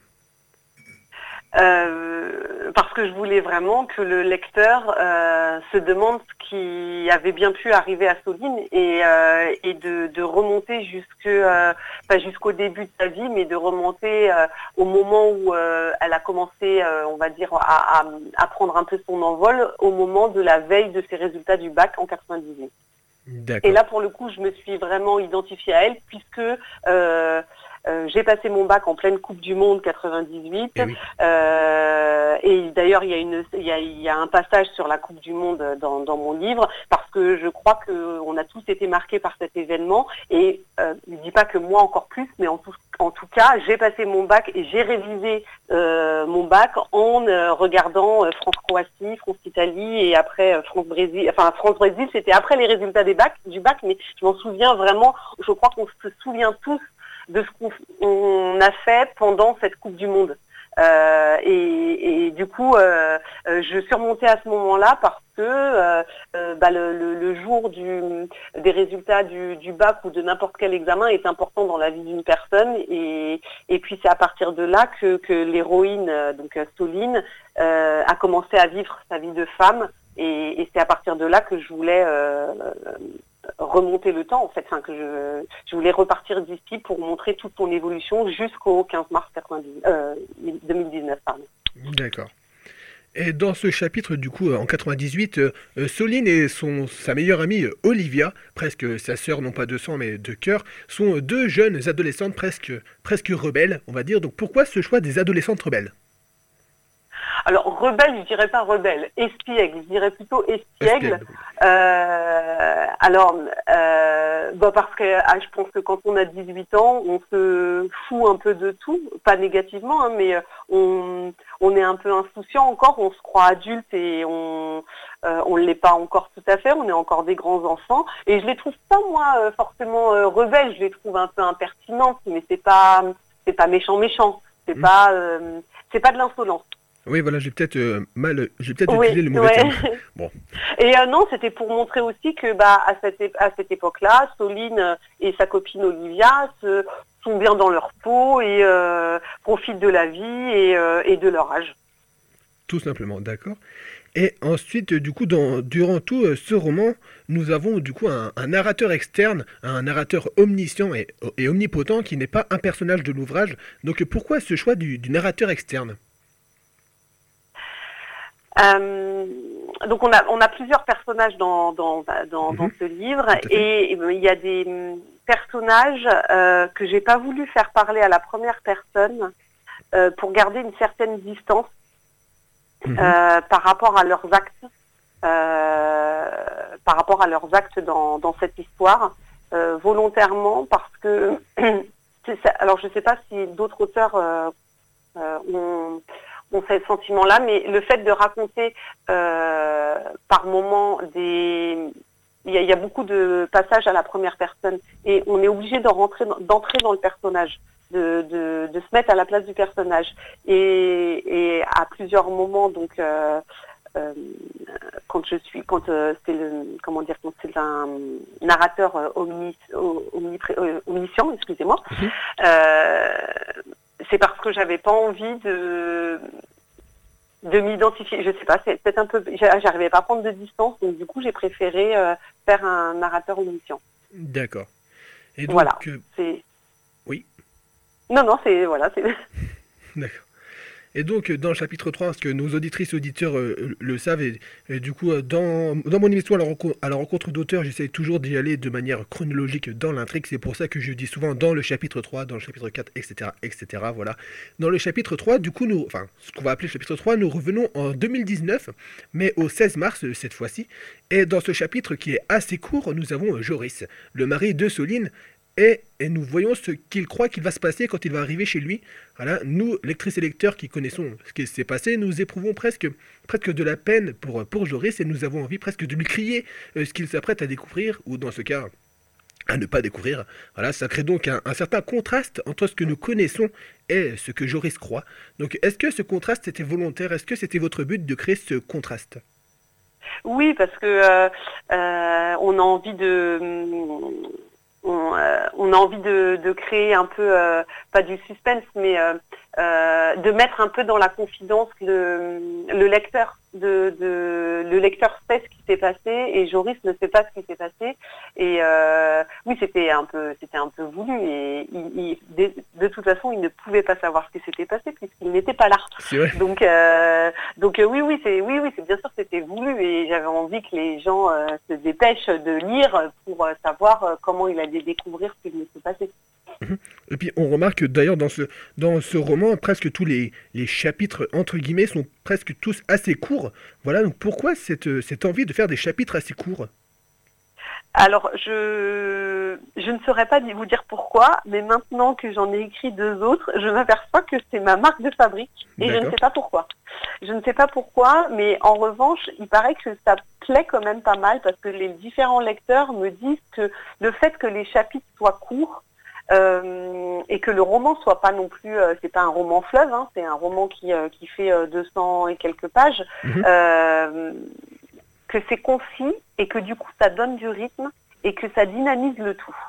Parce que je voulais vraiment que le lecteur se demande ce qui avait bien pu arriver à Soline et de remonter pas jusqu'au début de sa vie, mais de remonter au moment où elle a commencé, on va dire, à prendre un peu son envol, au moment de la veille de ses résultats du bac en 98. D'accord. Et là, pour le coup, je me suis vraiment identifiée à elle puisque j'ai passé mon bac en pleine Coupe du Monde 98. Et oui. Et d'ailleurs, il y a un passage sur la Coupe du Monde dans mon livre parce que je crois qu'on a tous été marqués par cet événement. Et je ne dis pas que moi encore plus, mais en tout cas, j'ai passé mon bac et j'ai révisé mon bac en regardant France-Croatie, France-Italie et après France-Brésil. Enfin, France-Brésil, c'était après les résultats du bac, mais je m'en souviens vraiment. Je crois qu'on se souvient tous de ce qu'on a fait pendant cette Coupe du Monde. Et du coup, je surmontais à ce moment-là parce que le jour des résultats du bac ou de n'importe quel examen est important dans la vie d'une personne. Et puis c'est à partir de là que l'héroïne, donc Soline, a commencé à vivre sa vie de femme. Et c'est à partir de là que je voulais remonter le temps, en fait, que je voulais repartir d'ici pour montrer toute son évolution jusqu'au 15 mars 2019. Pardon. D'accord. Et dans ce chapitre, du coup, en 98, Soline et sa meilleure amie Olivia, presque sa sœur, non pas de sang mais de cœur, sont deux jeunes adolescentes presque rebelles, on va dire. Donc pourquoi ce choix des adolescentes rebelles? Alors, rebelle, je dirais pas rebelle. Espiègle, je dirais plutôt espiègle. Parce que je pense que quand on a 18 ans, on se fout un peu de tout, pas négativement, hein, mais on est un peu insouciant encore, on se croit adulte et on l'est pas encore tout à fait, on est encore des grands enfants. Et je les trouve pas moi forcément rebelles, je les trouve un peu impertinentes, mais c'est pas méchant, c'est pas de l'insolence. Oui, voilà, j'ai peut-être Oui, utilisé le mauvais ouais. terme. Bon, Et non, c'était pour montrer aussi que à cette époque-là, Soline et sa copine Olivia sont bien dans leur peau et profitent de la vie et de leur âge. tout simplement, d'accord. Et ensuite, du coup, durant tout ce roman, nous avons du coup un narrateur externe, un narrateur omniscient et omnipotent qui n'est pas un personnage de l'ouvrage. Donc pourquoi ce choix du narrateur externe? Donc on a plusieurs personnages dans Mhm, ce livre tout à fait. et il y a des personnages que j'ai pas voulu faire parler à la première personne pour garder une certaine distance Mhm, par rapport à leurs actes, dans cette histoire, volontairement parce que alors je sais pas si d'autres auteurs ont ce sentiment-là, mais le fait de raconter par moments il y a beaucoup de passages à la première personne et on est obligé d'entrer dans le personnage, de se mettre à la place du personnage. Et à plusieurs moments, donc quand c'est un narrateur omniscient, excusez-moi, mhm. euh, c'est parce que j'avais pas envie de m'identifier. Je sais pas, c'est peut-être un peu, j'arrivais pas à prendre de distance, donc du coup j'ai préféré faire un narrateur omniscient. D'accord. Et donc, Voilà. C'est oui, non non c'est voilà c'est d'accord. Et donc, dans le chapitre 3, parce que nos auditrices et auditeurs le savent, et du coup, dans mon émission à la rencontre d'auteurs, j'essaye toujours d'y aller de manière chronologique dans l'intrigue. C'est pour ça que je dis souvent dans le chapitre 3, dans le chapitre 4, etc. etc. Voilà. Dans le chapitre 3, du coup, enfin, ce qu'on va appeler le chapitre 3, nous revenons en 2019, mais au 16 mars cette fois-ci. Et dans ce chapitre qui est assez court, nous avons Joris, le mari de Soline, et nous voyons ce qu'il croit qu'il va se passer quand il va arriver chez lui. Voilà, nous, lectrices et lecteurs qui connaissons ce qui s'est passé, nous éprouvons presque de la peine pour Joris et nous avons envie presque de lui crier ce qu'il s'apprête à découvrir, ou dans ce cas, à ne pas découvrir. Voilà, ça crée donc un certain contraste entre ce que nous connaissons et ce que Joris croit. Donc, est-ce que ce contraste était volontaire? Est-ce que c'était votre but de créer ce contraste? oui parce que on a envie on a envie de créer un peu, pas du suspense, mais de mettre un peu dans la confidence le lecteur. Le lecteur sait ce qui s'est passé et Joris ne sait pas ce qui s'est passé. Et oui, c'était un peu voulu. Et de toute façon, il ne pouvait pas savoir ce qui s'était passé puisqu'il n'était pas là. C'est vrai. Donc oui, c'est bien sûr c'était voulu et j'avais envie que les gens se dépêchent de lire pour savoir comment il allait découvrir ce qui s'est passé. Mhm. Et puis on remarque d'ailleurs dans ce roman, presque tous les chapitres entre guillemets sont presque tous assez courts. Voilà, donc pourquoi cette envie de faire des chapitres assez courts? Alors, je ne saurais pas vous dire pourquoi, mais maintenant que j'en ai écrit deux autres, je m'aperçois que c'est ma marque de fabrique et je ne D'accord. sais pas pourquoi. Je ne sais pas pourquoi, mais en revanche, il paraît que ça plaît quand même pas mal parce que les différents lecteurs me disent que le fait que les chapitres soient courts et que le roman soit pas non plus, c'est pas un roman fleuve, hein, c'est un roman qui fait 200 et quelques pages. Mhm. Euh, que c'est concis et que du coup ça donne du rythme et que ça dynamise le tout.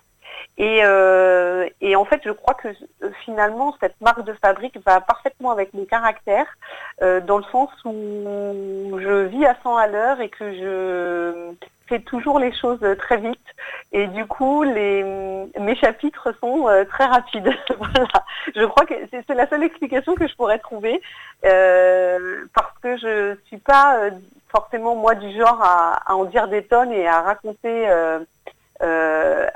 Et en fait, je crois que finalement, cette marque de fabrique va parfaitement avec mon caractère, dans le sens où je vis à 100 à l'heure et que je fais toujours les choses très vite. Et du coup, mes chapitres sont très rapides. Voilà. Je crois que c'est la seule explication que je pourrais trouver, parce que je suis pas forcément moi du genre à en dire des tonnes et à raconter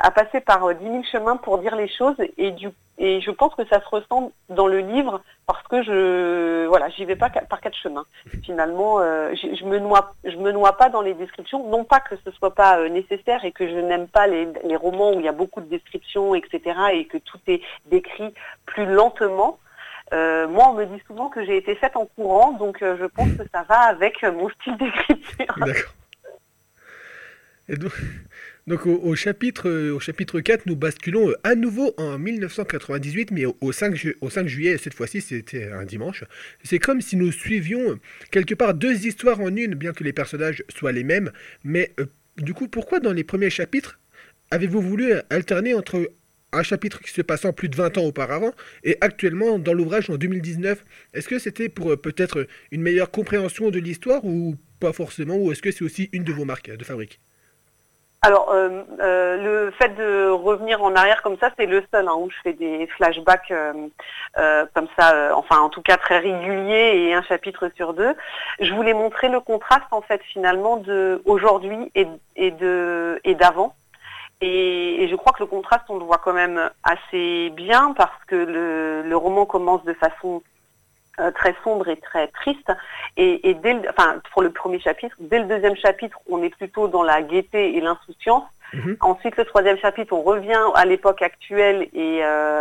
à passer par 10 000 chemins pour dire les choses et je pense que ça se ressent dans le livre parce que j'y vais pas par 4 chemins. Finalement, je me noie pas dans les descriptions, non pas que ce soit pas nécessaire et que je n'aime pas les romans où il y a beaucoup de descriptions, etc. et que tout est décrit plus lentement. Moi, on me dit souvent que j'ai été faite en courant, donc je pense que ça va avec mon style d'écriture. D'accord. Et donc au chapitre 4, nous basculons à nouveau en 1998, mais au 5 juillet, cette fois-ci c'était un dimanche. C'est comme si nous suivions quelque part deux histoires en une, bien que les personnages soient les mêmes. Mais du coup, pourquoi dans les premiers chapitres avez-vous voulu alterner entre un chapitre qui se passant plus de 20 ans auparavant et actuellement dans l'ouvrage en 2019? Est-ce que c'était pour peut-être une meilleure compréhension de l'histoire ou pas forcément, ou est-ce que c'est aussi une de vos marques de fabrique? Alors, le fait de revenir en arrière comme ça, c'est le seul où je fais des flashbacks comme ça, enfin en tout cas très réguliers et un chapitre sur deux. Je voulais montrer le contraste en fait finalement de aujourd'hui et d'avant. Et je crois que le contraste, on le voit quand même assez bien parce que le roman commence de façon très sombre et très triste. Et pour le premier chapitre, dès le deuxième chapitre, on est plutôt dans la gaieté et l'insouciance. Mmh. Ensuite, le troisième chapitre, on revient à l'époque actuelle et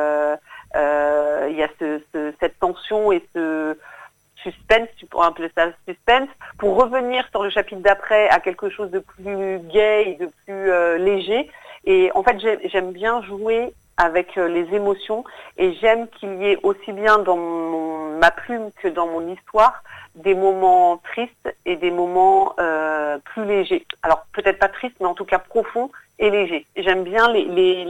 il y a cette tension et ce suspense, tu pourrais appeler ça suspense, pour revenir sur le chapitre d'après à quelque chose de plus gai et de plus léger. Et en fait, j'aime bien jouer avec les émotions et j'aime qu'il y ait aussi bien dans ma plume que dans mon histoire des moments tristes et des moments plus légers. Alors peut-être pas tristes, mais en tout cas profonds et légers. J'aime bien les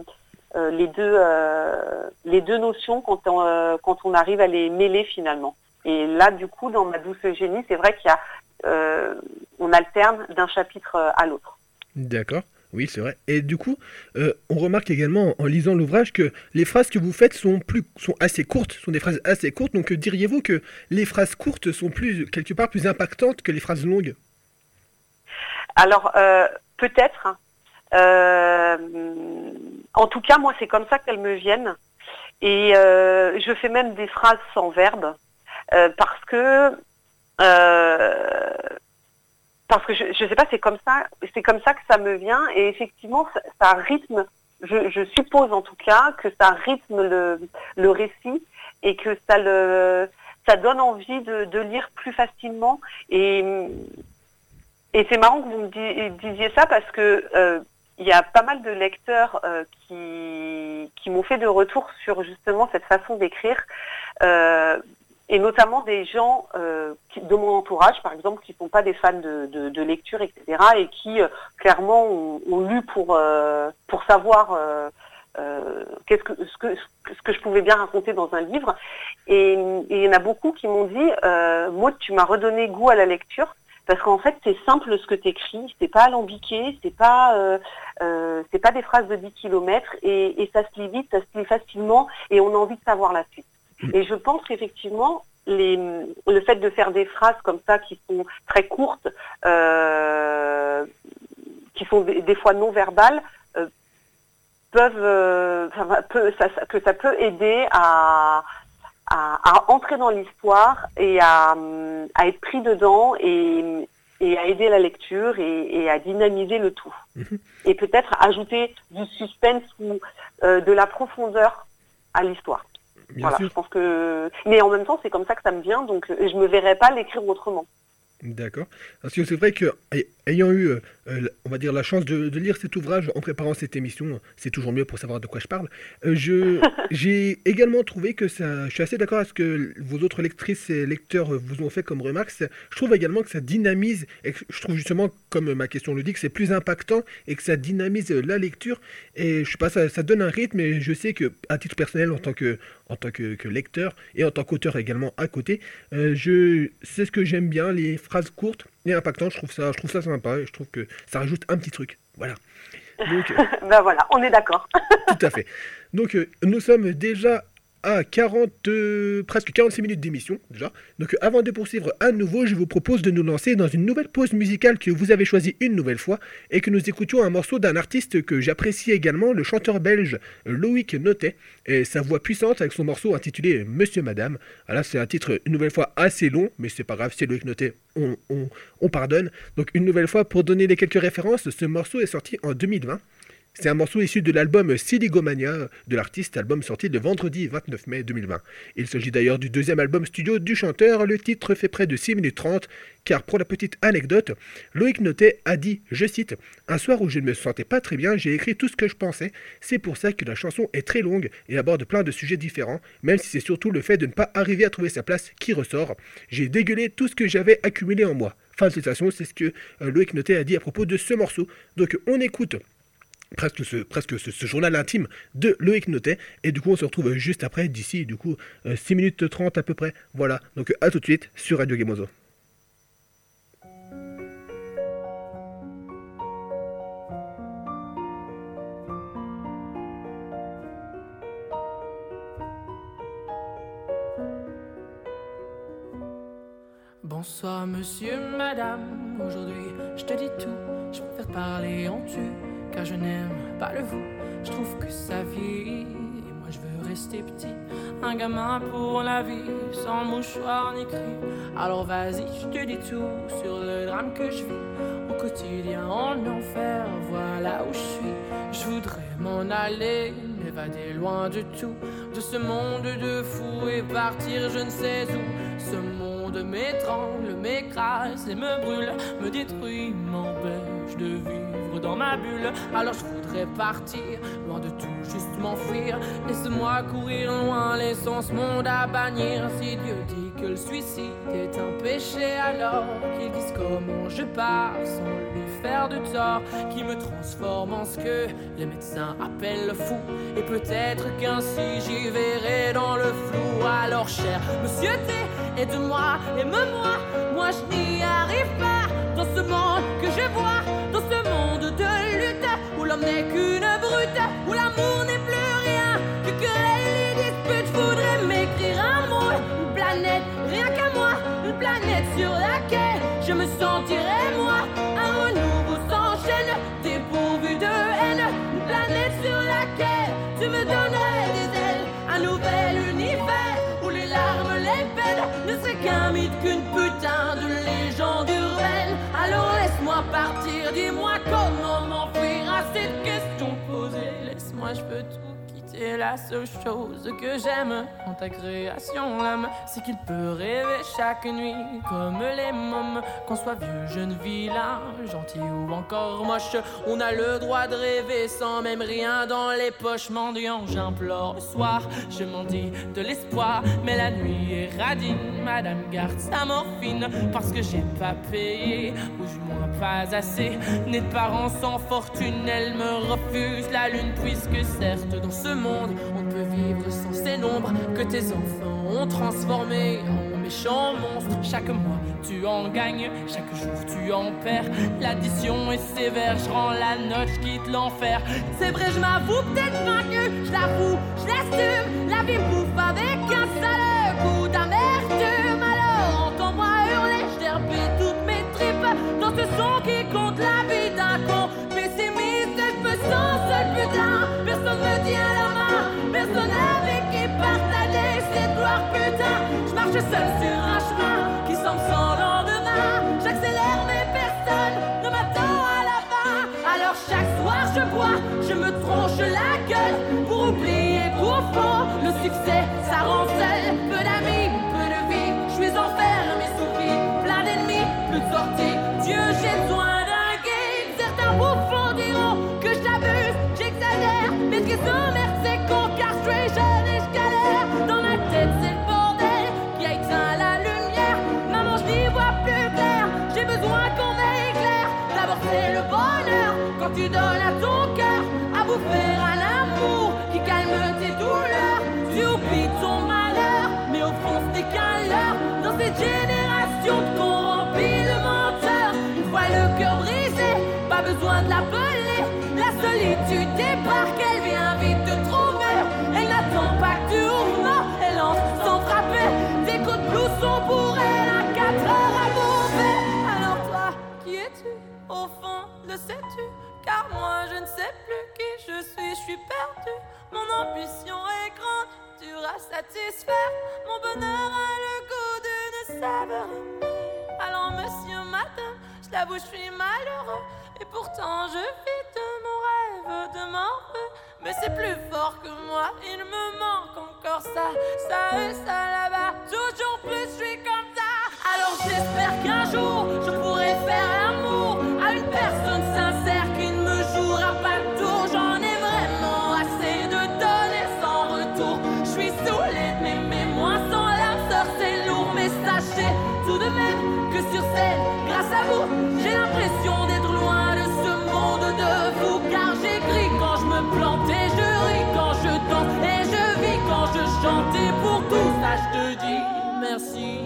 deux notions quand on arrive à les mêler finalement. Et là, du coup, dans Ma douce Eugénie, c'est vrai qu'il y a on alterne d'un chapitre à l'autre. D'accord. Oui, c'est vrai. Et du coup, on remarque également en lisant l'ouvrage que les phrases que vous faites sont assez courtes, sont des phrases assez courtes. Donc, diriez-vous que les phrases courtes sont quelque part plus impactantes que les phrases longues? Alors, peut-être. En tout cas, moi, c'est comme ça qu'elles me viennent. Et je fais même des phrases sans verbe parce que je sais pas, c'est comme ça que ça me vient et effectivement ça rythme, je suppose en tout cas que ça rythme le récit et que ça donne envie de lire plus facilement et c'est marrant que vous me disiez ça parce que il y a pas mal de lecteurs qui m'ont fait de retours sur justement cette façon d'écrire. Et notamment des gens de mon entourage, par exemple, qui ne sont pas des fans de lecture, etc., et qui clairement ont lu pour savoir ce que je pouvais bien raconter dans un livre. Et il y en a beaucoup qui m'ont dit Maud, tu m'as redonné goût à la lecture, parce qu'en fait, c'est simple ce que tu écris, c'est pas alambiqué, c'est pas des phrases de 10 kilomètres, et ça se lit vite, ça se lit facilement, et on a envie de savoir la suite. Et je pense qu'effectivement, le fait de faire des phrases comme ça qui sont très courtes, qui sont des fois non verbales, ça peut aider à entrer dans l'histoire et à être pris dedans et à aider la lecture et à dynamiser le tout. Et peut-être ajouter du suspense ou de la profondeur à l'histoire. Bien sûr. Je pense que... Mais en même temps, c'est comme ça que ça me vient, donc je me verrais pas l'écrire autrement. D'accord. Parce que c'est vrai que, ayant eu, on va dire, la chance de lire cet ouvrage en préparant cette émission, c'est toujours mieux pour savoir de quoi je parle, j'ai également trouvé que ça... Je suis assez d'accord avec ce que vos autres lectrices et lecteurs vous ont fait comme remarque. Je trouve également que ça dynamise, et je trouve justement, comme ma question le dit, que c'est plus impactant et que ça dynamise la lecture. Et je sais pas, ça donne un rythme, et je sais que, à titre personnel, en tant que lecteur et en tant qu'auteur également à côté, c'est ce que j'aime bien, les phrases courtes et impactantes. Je trouve ça sympa et je trouve que ça rajoute un petit truc. Voilà. Donc, ben voilà, on est d'accord. Tout à fait. Donc nous sommes déjà à 40, presque 46 minutes d'émission déjà. Donc avant de poursuivre à nouveau, je vous propose de nous lancer dans une nouvelle pause musicale que vous avez choisie une nouvelle fois et que nous écoutions un morceau d'un artiste que j'apprécie également, le chanteur belge Loïc Notet, et sa voix puissante avec son morceau intitulé Monsieur Madame. Voilà, c'est un titre une nouvelle fois assez long, mais c'est pas grave, c'est Loïc Notet, on pardonne. Donc une nouvelle fois, pour donner les quelques références, ce morceau est sorti en 2020. C'est un morceau issu de l'album Siligomania de l'artiste, album sorti le vendredi 29 mai 2020. Il s'agit d'ailleurs du deuxième album studio du chanteur. Le titre fait près de 6 minutes 30, car pour la petite anecdote, Loïc Notet a dit, je cite, « Un soir où je ne me sentais pas très bien, j'ai écrit tout ce que je pensais. C'est pour ça que la chanson est très longue et aborde plein de sujets différents, même si c'est surtout le fait de ne pas arriver à trouver sa place qui ressort. J'ai dégueulé tout ce que j'avais accumulé en moi. » Fin de citation, c'est ce que Loïc Notet a dit à propos de ce morceau. Donc on écoute presque ce journal intime de Loïc Notet, et du coup on se retrouve juste après, d'ici du coup 6 minutes 30 à peu près. Voilà, donc à tout de suite sur Radio Gemozo. Bonsoir monsieur, madame, aujourd'hui je te dis tout, je préfère parler en tu, car je n'aime pas le vous, je trouve que ça vieillit, et moi je veux rester petit, un gamin pour la vie, sans mouchoir ni cri. Alors vas-y, je te dis tout sur le drame que je vis, au quotidien en enfer, voilà où je suis. Je voudrais m'en aller, m'évader loin de tout, de ce monde de fous, et partir je ne sais où. Ce monde m'étrangle, m'écrase et me brûle, me détruit, m'empêche de vivre dans ma bulle. Alors je voudrais partir, loin de tout, juste m'enfuir. Laisse-moi courir loin, laissons ce monde à bannir. Si Dieu dit que le suicide est un péché, alors qu'il dise comment je pars sans lui faire de tort, qui me transforme en ce que les médecins appellent le fou, et peut-être qu'ainsi j'y verrai dans le flou. Alors cher monsieur T, aide-moi, aime-moi, moi je n'y arrive pas, dans ce monde que je vois, dans ce monde de lutte, où l'homme n'est qu'une brute, où l'amour n'est plus rien que querelle et dispute. Je voudrais m'écrire un monde, une planète, rien qu'à moi, une planète sur laquelle je me sentirais moi, un renouveau s'enchaîne, dépourvu de haine, une planète sur laquelle tu me donnerais des ailes, un nouvel univers où les larmes, les peines ne seraient qu'un mythe, qu'une putain de légende urbaine. Alors laisse-moi partir, dis-moi comment m'enfuir à cette question posée. Laisse-moi, je peux tout quitter, la seule chose que j'aime en ta création, l'âme, c'est qu'il peut rêver chaque nuit comme les mômes. Qu'on soit vieux, jeune, vilain, gentil ou encore moche, on a le droit de rêver sans même rien dans les poches. Mendiant, j'implore le soir, je m'en dis de l'espoir, mais la nuit est radine, madame garde sa morphine, parce que j'ai pas payé, ou du moins pas assez. Née de parents sans fortune, elle me refuse la lune, puisque certes dans ce monde on ne peut vivre sans ces nombres que tes enfants ont transformés en méchants monstres. Chaque mois tu en gagnes, chaque jour tu en perds, l'addition est sévère, je rends la note, je quitte l'enfer. C'est vrai, je m'avoue peut-être vaincu, je l'avoue, je l'assume, la vie me bouffe avec un sale coup d'amertume. Alors entends-moi hurler, je dérbille toutes mes tripes dans ce son qui compte la vie d'un con pessimiste. Je me sens seul putain, personne me tient la main, personne avec qui partager cette gloire putain. Je marche seul sur un chemin qui semble sans lendemain, j'accélère mais personne ne m'attend à la fin. Alors chaque soir je bois, je me tronche la gueule pour oublier qu'au fond le succès ça rend seul. Peu d'amis, peu de vie, je suis enfermé sous vie, plein d'ennemis, plus de sortie. Dieu, j'ai besoin d'un guide. Certains bouffons diront que je t'abuse, j'exagère, mais ce qui s'emmerde c'est qu'on castration et je galère. Dans ma tête c'est le bordel qui a éteint la lumière. Maman, je n'y vois plus clair, j'ai besoin qu'on m'éclaire. D'abord c'est le bonheur quand tu donnes à ton cœur à bouffer un amour qui calme tes douleurs. Tu oublies ton malheur, mais au fond ce n'est qu'un leurre. Dans cette génération de corrompus de menteurs, une fois le cœur brisé, pas besoin de l'appeler. La solitude débarque, elle vient vite te trouver, elle n'attend pas que tu ouvres. sais-tu? Car moi je ne sais plus qui je suis perdue. Mon ambition est grande, dure à satisfaire. Mon bonheur a le goût d'une saveur amère. Alors monsieur, madame, je l'avoue, je suis malheureux. Et pourtant je vis de mon rêve, de mon vœu. Mais c'est plus fort que moi, il me manque encore ça et ça là-bas. Toujours plus, je suis comme ça. Alors j'espère qu'un jour, je pourrai faire l'amour à une personne sincère qui ne me jouera pas le tour. J'en ai vraiment assez de donner sans retour. Je suis saoulée de m'aimer, moi sans l'âme sœur c'est lourd. Mais sachez tout de même que sur scène, grâce à vous, j'ai l'impression d'être loin de ce monde de vous. Car j'écris quand je me plante et je ris quand je danse et je vis quand je chante. Et pour tout ça je te dis merci.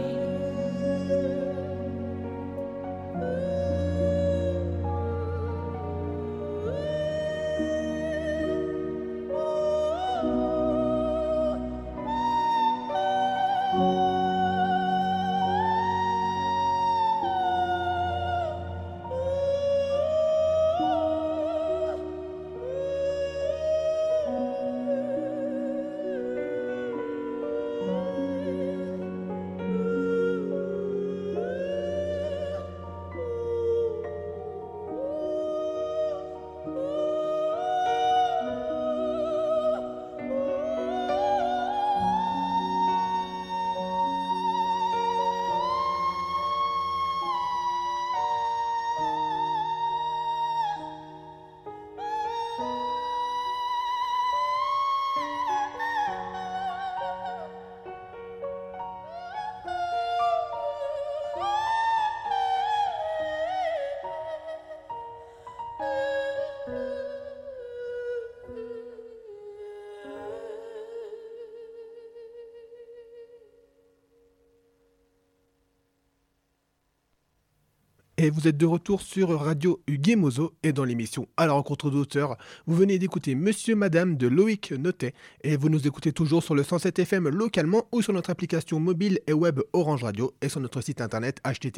Et vous êtes de retour sur Radio Hugues-Mozo et dans l'émission À la rencontre d'auteurs, vous venez d'écouter Monsieur Madame de Loïc Notet et vous nous écoutez toujours sur le 107 FM localement ou sur notre application mobile et web Orange Radio et sur notre site internet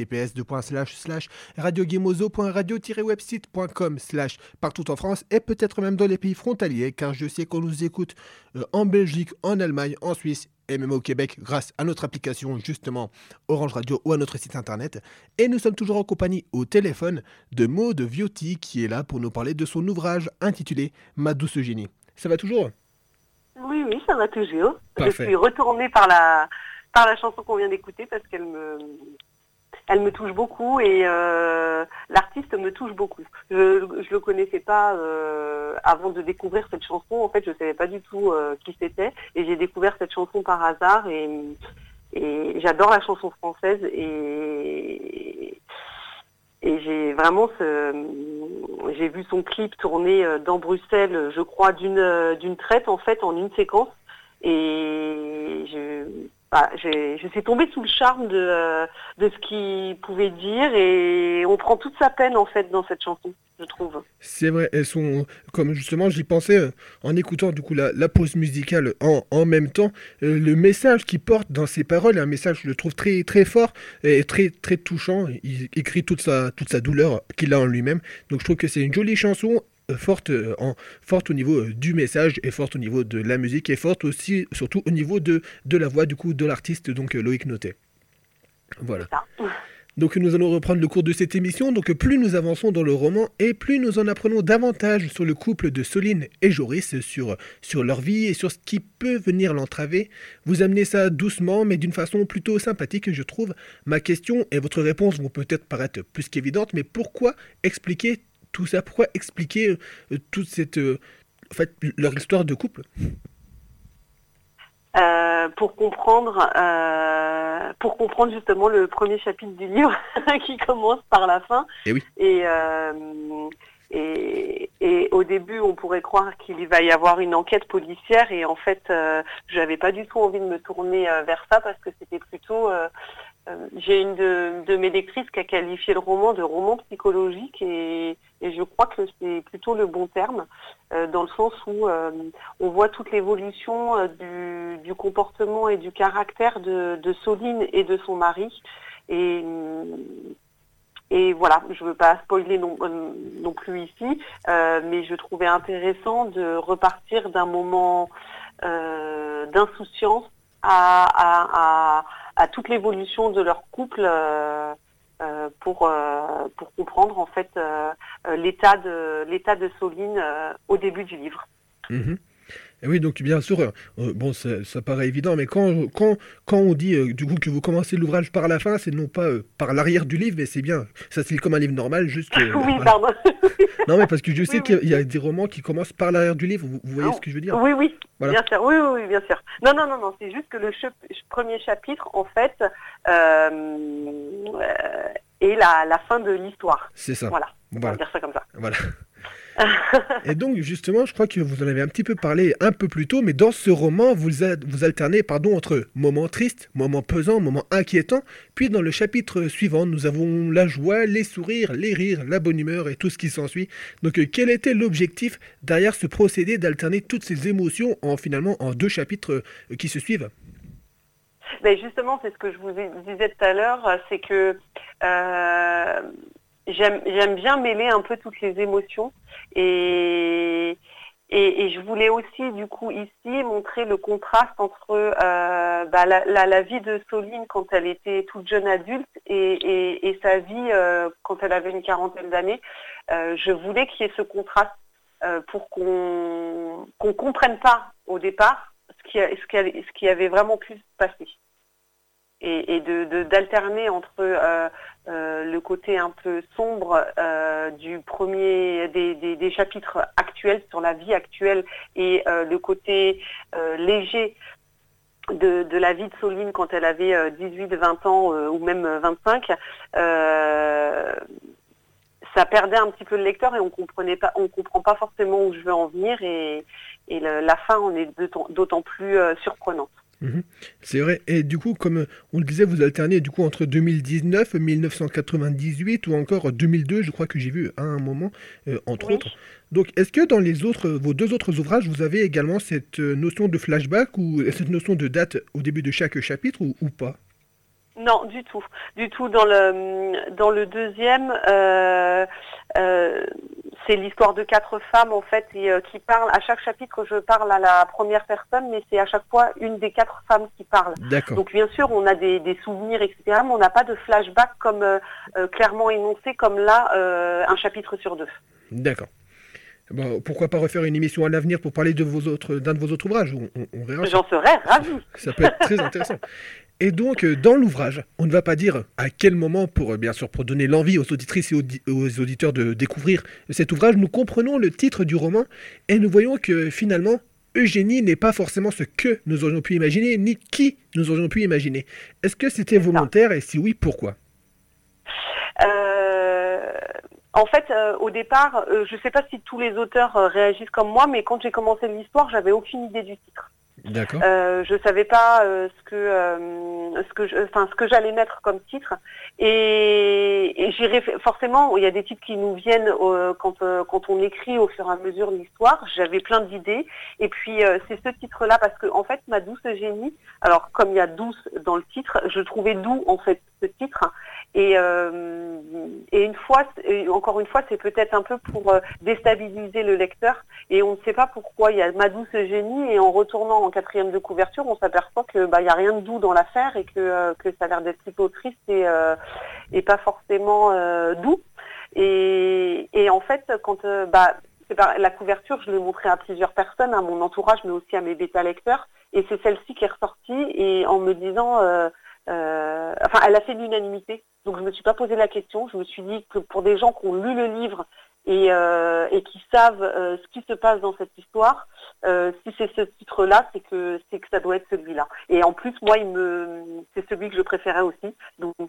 https://radioguemozo.radio-website.com/ partout en France et peut-être même dans les pays frontaliers car je sais qu'on nous écoute en Belgique, en Allemagne, en Suisse et même au Québec grâce à notre application justement Orange Radio ou à notre site internet. Et nous sommes toujours en compagnie au téléphone de Maud Viotti qui est là pour nous parler de son ouvrage intitulé Ma douce Eugénie. Ça va toujours ? Oui, ça va toujours. Parfait. Je suis retournée par la chanson qu'on vient d'écouter parce qu'elle me touche beaucoup et l'artiste me touche beaucoup. Je le connaissais pas avant de découvrir cette chanson. En fait, je savais pas du tout qui c'était et j'ai découvert cette chanson par hasard et j'adore la chanson française et j'ai vraiment j'ai vu son clip tourner dans Bruxelles, je crois d'une traite en fait en une séquence et je suis tombée sous le charme de ce qu'il pouvait dire et on prend toute sa peine en fait dans cette chanson, je trouve. C'est vrai, elles sont, comme justement j'y pensais en écoutant du coup la pause musicale en même temps, le message qu'il porte dans ses paroles est un message je le trouve très très fort et très très touchant. Il écrit toute sa douleur qu'il a en lui-même, donc je trouve que c'est une jolie chanson. Forte au niveau du message et forte au niveau de la musique et forte aussi surtout au niveau de la voix du coup de l'artiste donc Loïc Notet. Voilà. Donc nous allons reprendre le cours de cette émission. Donc plus nous avançons dans le roman et plus nous en apprenons davantage sur le couple de Soline et Joris, sur leur vie et sur ce qui peut venir l'entraver. Vous amenez ça doucement mais d'une façon plutôt sympathique je trouve. Ma question et votre réponse vont peut-être paraître plus qu'évidentes, mais pourquoi expliquer tout ça, pourquoi expliquer toute cette, en fait, leur histoire de couple ? Pour comprendre justement le premier chapitre du livre qui commence par la fin. Et oui. Et au début, on pourrait croire qu'il va y avoir une enquête policière et en fait, je n'avais pas du tout envie de me tourner vers ça parce que c'était plutôt... j'ai une de mes lectrices qui a qualifié le roman de roman psychologique et je crois que c'est plutôt le bon terme dans le sens où on voit toute l'évolution du comportement et du caractère de Soline et de son mari et Et voilà, je ne veux pas spoiler non plus ici, mais je trouvais intéressant de repartir d'un moment d'insouciance à toute l'évolution de leur couple pour comprendre en fait l'état de Soline au début du livre. Mhm. Et oui, donc bien sûr, bon, ça paraît évident, mais quand on dit du coup que vous commencez l'ouvrage par la fin, c'est non pas par l'arrière du livre, mais c'est bien, ça c'est comme un livre normal, juste... oui, voilà. pardon. Non, mais parce que je sais Oui, qu'il y a des romans qui commencent par l'arrière du livre, vous voyez ce que je veux dire? Oui, Voilà. bien sûr, oui, bien sûr. Non, c'est juste que le premier chapitre, en fait, est la fin de l'histoire. C'est ça. Voilà, on Voilà. va dire ça comme ça. Voilà. Et donc, justement, je crois que vous en avez un petit peu parlé un peu plus tôt, mais dans ce roman, vous alternez entre moments tristes, moments pesants, moments inquiétants, puis dans le chapitre suivant, nous avons la joie, les sourires, les rires, la bonne humeur et tout ce qui s'ensuit. Donc, quel était l'objectif derrière ce procédé d'alterner toutes ces émotions finalement en 2 chapitres qui se suivent? Ben justement, c'est ce que je vous disais tout à l'heure, c'est que j'aime bien mêler un peu toutes les émotions et je voulais aussi du coup ici montrer le contraste entre la vie de Soline quand elle était toute jeune adulte et sa vie quand elle avait une quarantaine d'années. Je voulais qu'il y ait ce contraste pour qu'on comprenne pas au départ ce qui avait vraiment pu se passer. Et d'alterner entre le côté un peu sombre du premier des chapitres actuels sur la vie actuelle et le côté léger de la vie de Soline quand elle avait 18-20 ans ou même 25, ça perdait un petit peu le lecteur et on comprend pas forcément où je veux en venir et la fin en est d'autant plus surprenante. C'est vrai, et du coup, comme on le disait, vous alternez du coup entre 2019, 1998 ou encore 2002, je crois que j'ai vu à un moment, entre Oui. autres. Donc, est-ce que dans vos 2 autres ouvrages, vous avez également cette notion de flashback ou cette notion de date au début de chaque chapitre ou pas? Non, du tout. Du tout. Dans le deuxième, c'est l'histoire de 4 femmes en fait qui parlent. À chaque chapitre, je parle à la première personne, mais c'est à chaque fois une des 4 femmes qui parle. D'accord. Donc bien sûr, on a des souvenirs, etc. Mais on n'a pas de flashback comme clairement énoncé comme là, un chapitre sur 2. D'accord. Bon, pourquoi pas refaire une émission à l'avenir pour parler d'un de vos autres ouvrages? On verra. J'en serais ravie. Ça peut être très intéressant. Et donc, dans l'ouvrage, on ne va pas dire à quel moment, bien sûr, pour donner l'envie aux auditrices et aux auditeurs de découvrir cet ouvrage, nous comprenons le titre du roman et nous voyons que finalement, Eugénie n'est pas forcément ce que nous aurions pu imaginer, ni qui nous aurions pu imaginer. Est-ce que c'était volontaire et si oui, pourquoi? En fait, au départ, je ne sais pas si tous les auteurs réagissent comme moi, mais quand j'ai commencé l'histoire, j'avais aucune idée du titre. D'accord. Je savais pas ce que j'allais mettre comme titre et j'irai forcément. Il y a des titres qui nous viennent quand on écrit au fur et à mesure l'histoire. J'avais plein d'idées et puis c'est ce titre-là parce que en fait ma douce Eugénie. Alors comme il y a douce dans le titre, je trouvais doux en fait ce titre et encore une fois, c'est peut-être un peu pour déstabiliser le lecteur et on ne sait pas pourquoi il y a ma douce Eugénie et en retournant en 4e de couverture, on s'aperçoit que il y a rien de doux dans l'affaire et que ça a l'air d'être plutôt triste et pas forcément doux. Et en fait, quand la couverture, je l'ai montrée à plusieurs personnes, à mon entourage, mais aussi à mes bêta lecteurs, et c'est celle-ci qui est ressortie et en me disant, elle a fait l'unanimité. Donc je me suis pas posé la question. Je me suis dit que pour des gens qui ont lu le livre et qui savent ce qui se passe dans cette histoire, si c'est ce titre-là, c'est que ça doit être celui-là. Et en plus, moi, c'est celui que je préférais aussi. Donc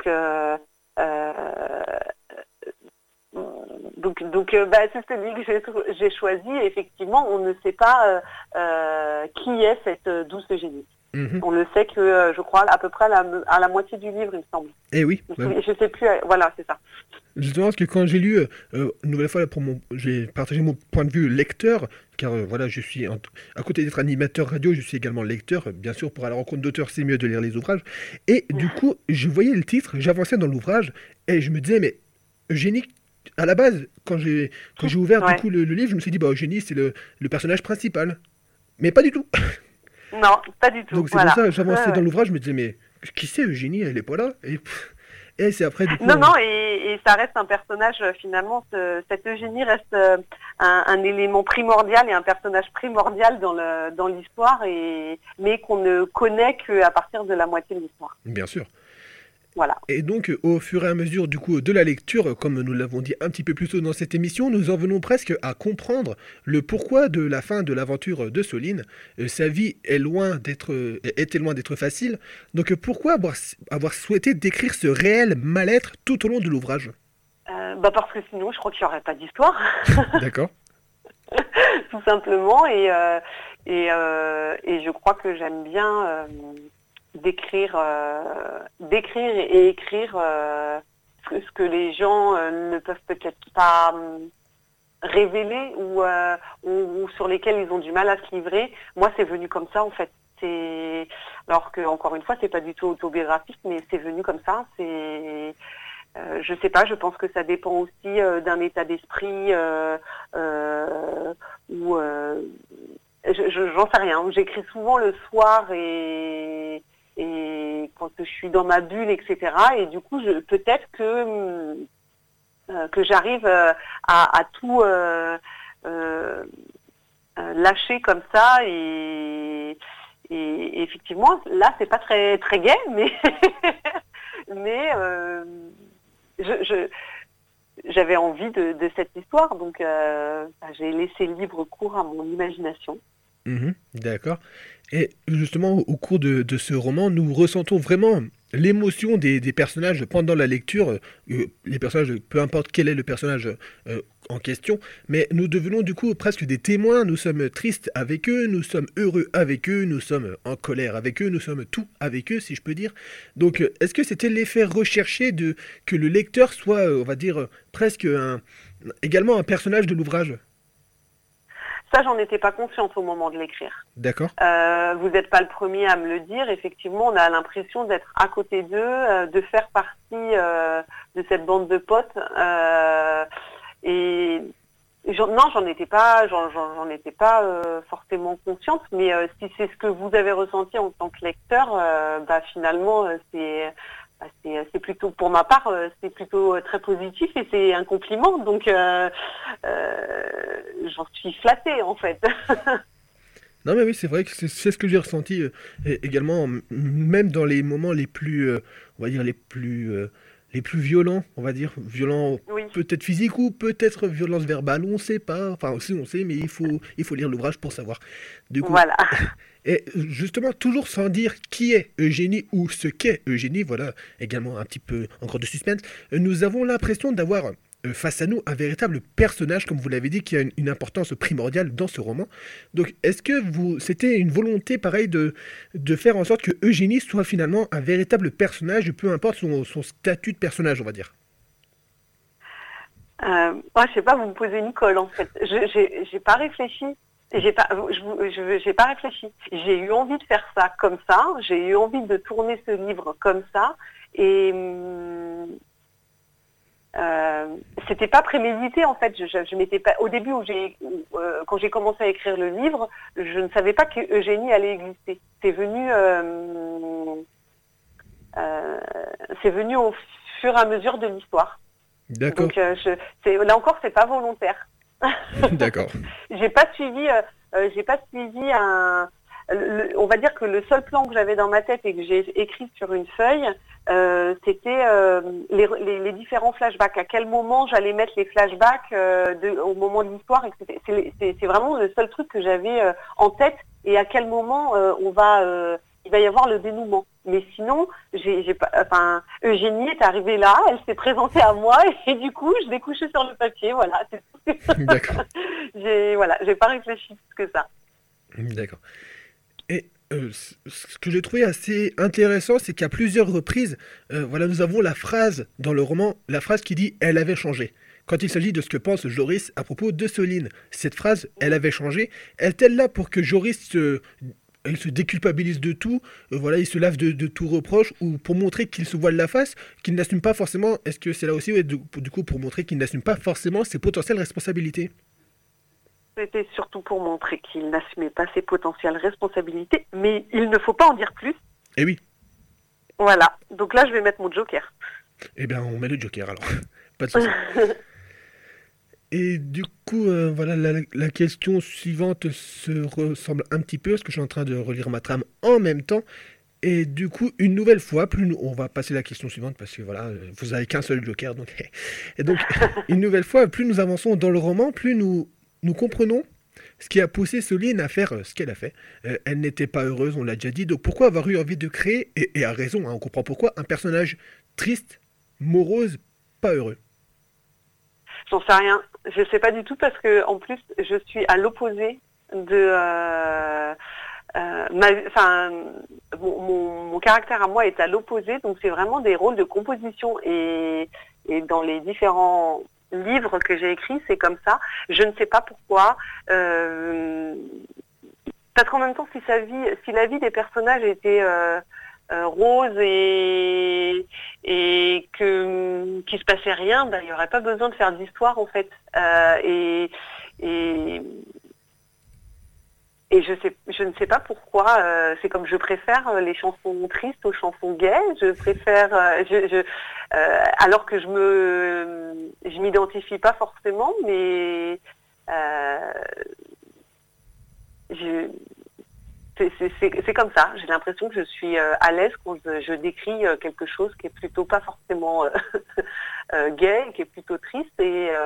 c'est celui que j'ai choisi. Et effectivement, on ne sait pas qui est cette douce Eugénie. Mm-hmm. On le sait que, je crois, à peu près à la moitié du livre, il me semble. Eh oui. Je sais plus. Voilà, c'est ça. Justement, parce que quand j'ai lu, une nouvelle fois, j'ai partagé mon point de vue lecteur, car voilà, je suis, à côté d'être animateur radio, je suis également lecteur. Bien sûr, pour aller à la rencontre d'auteurs, c'est mieux de lire les ouvrages. Et du coup, je voyais le titre, j'avançais dans l'ouvrage, et je me disais, mais Eugénie, à la base, quand j'ai ouvert du Ouais. coup le livre, je me suis dit, bah, Eugénie, c'est le personnage principal. Mais pas du tout. Non, pas du tout. Donc c'est pour Voilà. ça, Ouais, j'avançais dans ouais. l'ouvrage, je me disais, mais qui c'est Eugénie? Elle est pas là. Et c'est après, du coup, Non, non, et ça reste un personnage, finalement, cette Eugénie reste un élément primordial et un personnage primordial dans l'histoire, mais qu'on ne connaît qu'à partir de la moitié de l'histoire. bien sûr. Voilà. Et donc, au fur et à mesure du coup de la lecture, comme nous l'avons dit un petit peu plus tôt dans cette émission, nous en venons presque à comprendre le pourquoi de la fin de l'aventure de Soline. Sa vie était loin d'être facile. Donc, pourquoi avoir souhaité décrire ce réel mal-être tout au long de l'ouvrage? Parce que sinon, je crois qu'il n'y aurait pas d'histoire, D'accord. tout simplement. Et je crois que j'aime bien décrire et écrire ce que les gens ne peuvent peut-être pas révéler ou sur lesquels ils ont du mal à se livrer. Moi, c'est venu comme ça, en fait. Alors que, encore une fois, c'est pas du tout autobiographique, mais c'est venu comme ça. Je sais pas, je pense que ça dépend aussi d'un état d'esprit ou j'en sais rien. J'écris souvent le soir et quand je suis dans ma bulle, etc. Et du coup, peut-être que j'arrive à tout lâcher comme ça et effectivement, là, c'est pas très très gai, mais mais j'avais envie de cette histoire, donc j'ai laissé libre cours à mon imagination. Mhm, d'accord. Et justement, au cours de ce roman, nous ressentons vraiment l'émotion des personnages pendant la lecture. Les personnages, peu importe quel est le personnage en question, mais nous devenons du coup presque des témoins. Nous sommes tristes avec eux, nous sommes heureux avec eux, nous sommes en colère avec eux, nous sommes tout avec eux, si je peux dire. Donc, est-ce que c'était l'effet recherché de que le lecteur soit, on va dire, presque également un personnage de l'ouvrage? Ça, j'en étais pas consciente au moment de l'écrire. D'accord. Vous n'êtes pas le premier à me le dire. Effectivement, on a l'impression d'être à côté d'eux, de faire partie de cette bande de potes. Et non, j'en étais pas forcément consciente. Mais si c'est ce que vous avez ressenti en tant que lecteur, finalement, c'est plutôt, pour ma part, c'est plutôt très positif et c'est un compliment. Donc, j'en suis flattée, en fait. Non mais oui, c'est vrai que c'est ce que j'ai ressenti également, même dans les moments les plus, on va dire les plus violents, on va dire violents, Oui, peut-être physiques ou peut-être violence verbale, on sait pas. Enfin, aussi on sait, mais il faut lire l'ouvrage pour savoir. Du coup, voilà. et justement, toujours sans dire qui est Eugénie ou ce qu'est Eugénie, voilà également un petit peu encore de suspense. Nous avons l'impression d'avoir face à nous un véritable personnage, comme vous l'avez dit, qui a une importance primordiale dans ce roman. Donc, est-ce que c'était une volonté pareille de faire en sorte que Eugénie soit finalement un véritable personnage, peu importe son statut de personnage, on va dire? Moi, je sais pas, vous me posez une colle, en fait. J'ai pas réfléchi. J'ai pas réfléchi. J'ai eu envie de faire ça comme ça. J'ai eu envie de tourner ce livre comme ça. Et c'était pas prémédité, en fait. Je m'étais pas. Au début, quand j'ai commencé à écrire le livre, je ne savais pas que Eugénie allait exister. C'est venu au fur et à mesure de l'histoire. D'accord, Donc, là encore, c'est pas volontaire. d'accord, J'ai pas suivi on va dire que le seul plan que j'avais dans ma tête et que j'ai écrit sur une feuille, c'était les différents flashbacks. À quel moment j'allais mettre les flashbacks au moment de l'histoire. C'est vraiment le seul truc que j'avais en tête et à quel moment il va y avoir le dénouement. Mais sinon, Eugénie est arrivée là, elle s'est présentée à moi et du coup, je l'ai couchée sur le papier. Voilà, c'est tout. d'accord, J'ai pas réfléchi plus que ça. d'accord. Et ce que j'ai trouvé assez intéressant, c'est qu'à plusieurs reprises, voilà, nous avons la phrase dans le roman, la phrase qui dit «Elle avait changé». Quand il s'agit de ce que pense Joris à propos de Soline, cette phrase «Elle avait changé» est-elle là pour que Joris il se déculpabilise de tout, voilà, il se lave de tout reproche, ou pour montrer qu'il se voile la face, qu'il n'assume pas forcément, est-ce que c'est là aussi, ouais, du coup, pour montrer qu'il n'assume pas forcément ses potentielles responsabilités? C'était surtout pour montrer qu'il n'assumait pas ses potentielles responsabilités, mais il ne faut pas en dire plus. Eh oui, Voilà. Donc là, je vais mettre mon joker. eh bien, on met le Joker alors, pas de souci. Et du coup, voilà, la question suivante se ressemble un petit peu, parce que je suis en train de relire ma trame en même temps. Et du coup, une nouvelle fois, on va passer à la question suivante, parce que voilà, vous avez qu'un seul joker. Donc, et donc, une nouvelle fois, plus nous avançons dans le roman, plus nous comprenons ce qui a poussé Soline à faire ce qu'elle a fait. Elle n'était pas heureuse, on l'a déjà dit. Donc pourquoi avoir eu envie de créer, et à raison, hein, on comprend pourquoi, un personnage triste, morose, pas heureux. J'en sais rien. Je sais pas du tout parce que en plus, je suis à l'opposé de enfin, mon caractère à moi est à l'opposé, donc c'est vraiment des rôles de composition et dans les différents livres que j'ai écrits, c'est comme ça. Je ne sais pas pourquoi. Parce qu'en même temps, si la vie des personnages était rose et qu'il se passait rien, ben, il n'y aurait pas besoin de faire d'histoire en fait. Et je ne sais pas pourquoi. C'est comme je préfère les chansons tristes aux chansons gaies. Je préfère, alors que je m'identifie pas forcément, mais je, c'est comme ça. J'ai l'impression que je suis à l'aise quand je décris quelque chose qui est plutôt pas forcément gay, qui est plutôt triste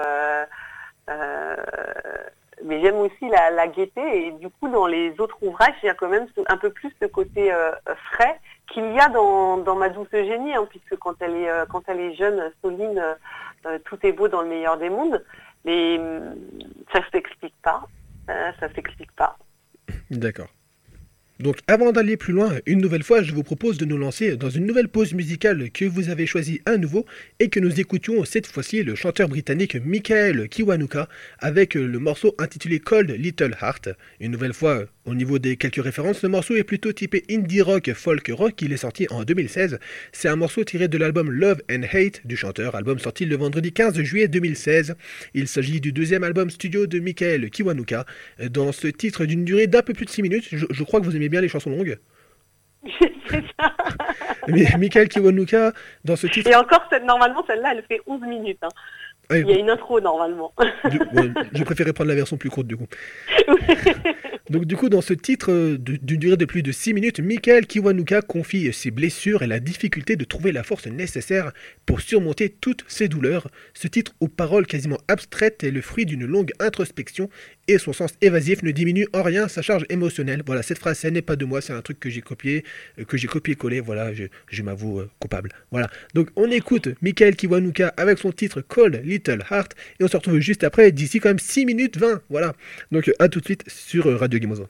mais j'aime aussi la gaieté et du coup dans les autres ouvrages il y a quand même un peu plus de côté frais qu'il y a dans Ma douce Eugénie, hein, puisque quand elle est jeune, Soline, tout est beau dans le meilleur des mondes, mais ça s'explique pas, ça s'explique pas. D'accord. Donc avant d'aller plus loin, une nouvelle fois, je vous propose de nous lancer dans une nouvelle pause musicale que vous avez choisie à nouveau et que nous écoutions cette fois-ci le chanteur britannique Michael Kiwanuka avec le morceau intitulé Cold Little Heart. Une nouvelle fois, au niveau des quelques références, le morceau est plutôt typé indie rock, folk rock, il est sorti en 2016. C'est un morceau tiré de l'album Love and Hate du chanteur, album sorti le vendredi 15 juillet 2016. Il s'agit du deuxième album studio de Michael Kiwanuka. Dans ce titre d'une durée d'un peu plus de 6 minutes, je crois que vous aimez bien les chansons longues. C'est ça. Mais Michael Kiwanuka, dans ce titre... Et encore, normalement, celle-là, elle fait 11 minutes. Hein. Ouais, il y a une intro, normalement. Je préférais prendre la version plus courte, du coup. Donc du coup, dans ce titre d'une durée de plus de 6 minutes, Michael Kiwanuka confie ses blessures et la difficulté de trouver la force nécessaire pour surmonter toutes ses douleurs. Ce titre aux paroles quasiment abstraites est le fruit d'une longue introspection et son sens évasif ne diminue en rien sa charge émotionnelle. Voilà, cette phrase, elle n'est pas de moi, c'est un truc que j'ai copié-collé, voilà, je m'avoue coupable. Voilà, donc on écoute Michael Kiwanuka avec son titre Cold Little Heart et on se retrouve juste après, d'ici quand même 6 minutes 20, voilà. Donc à tout de suite sur Radio Gimozo.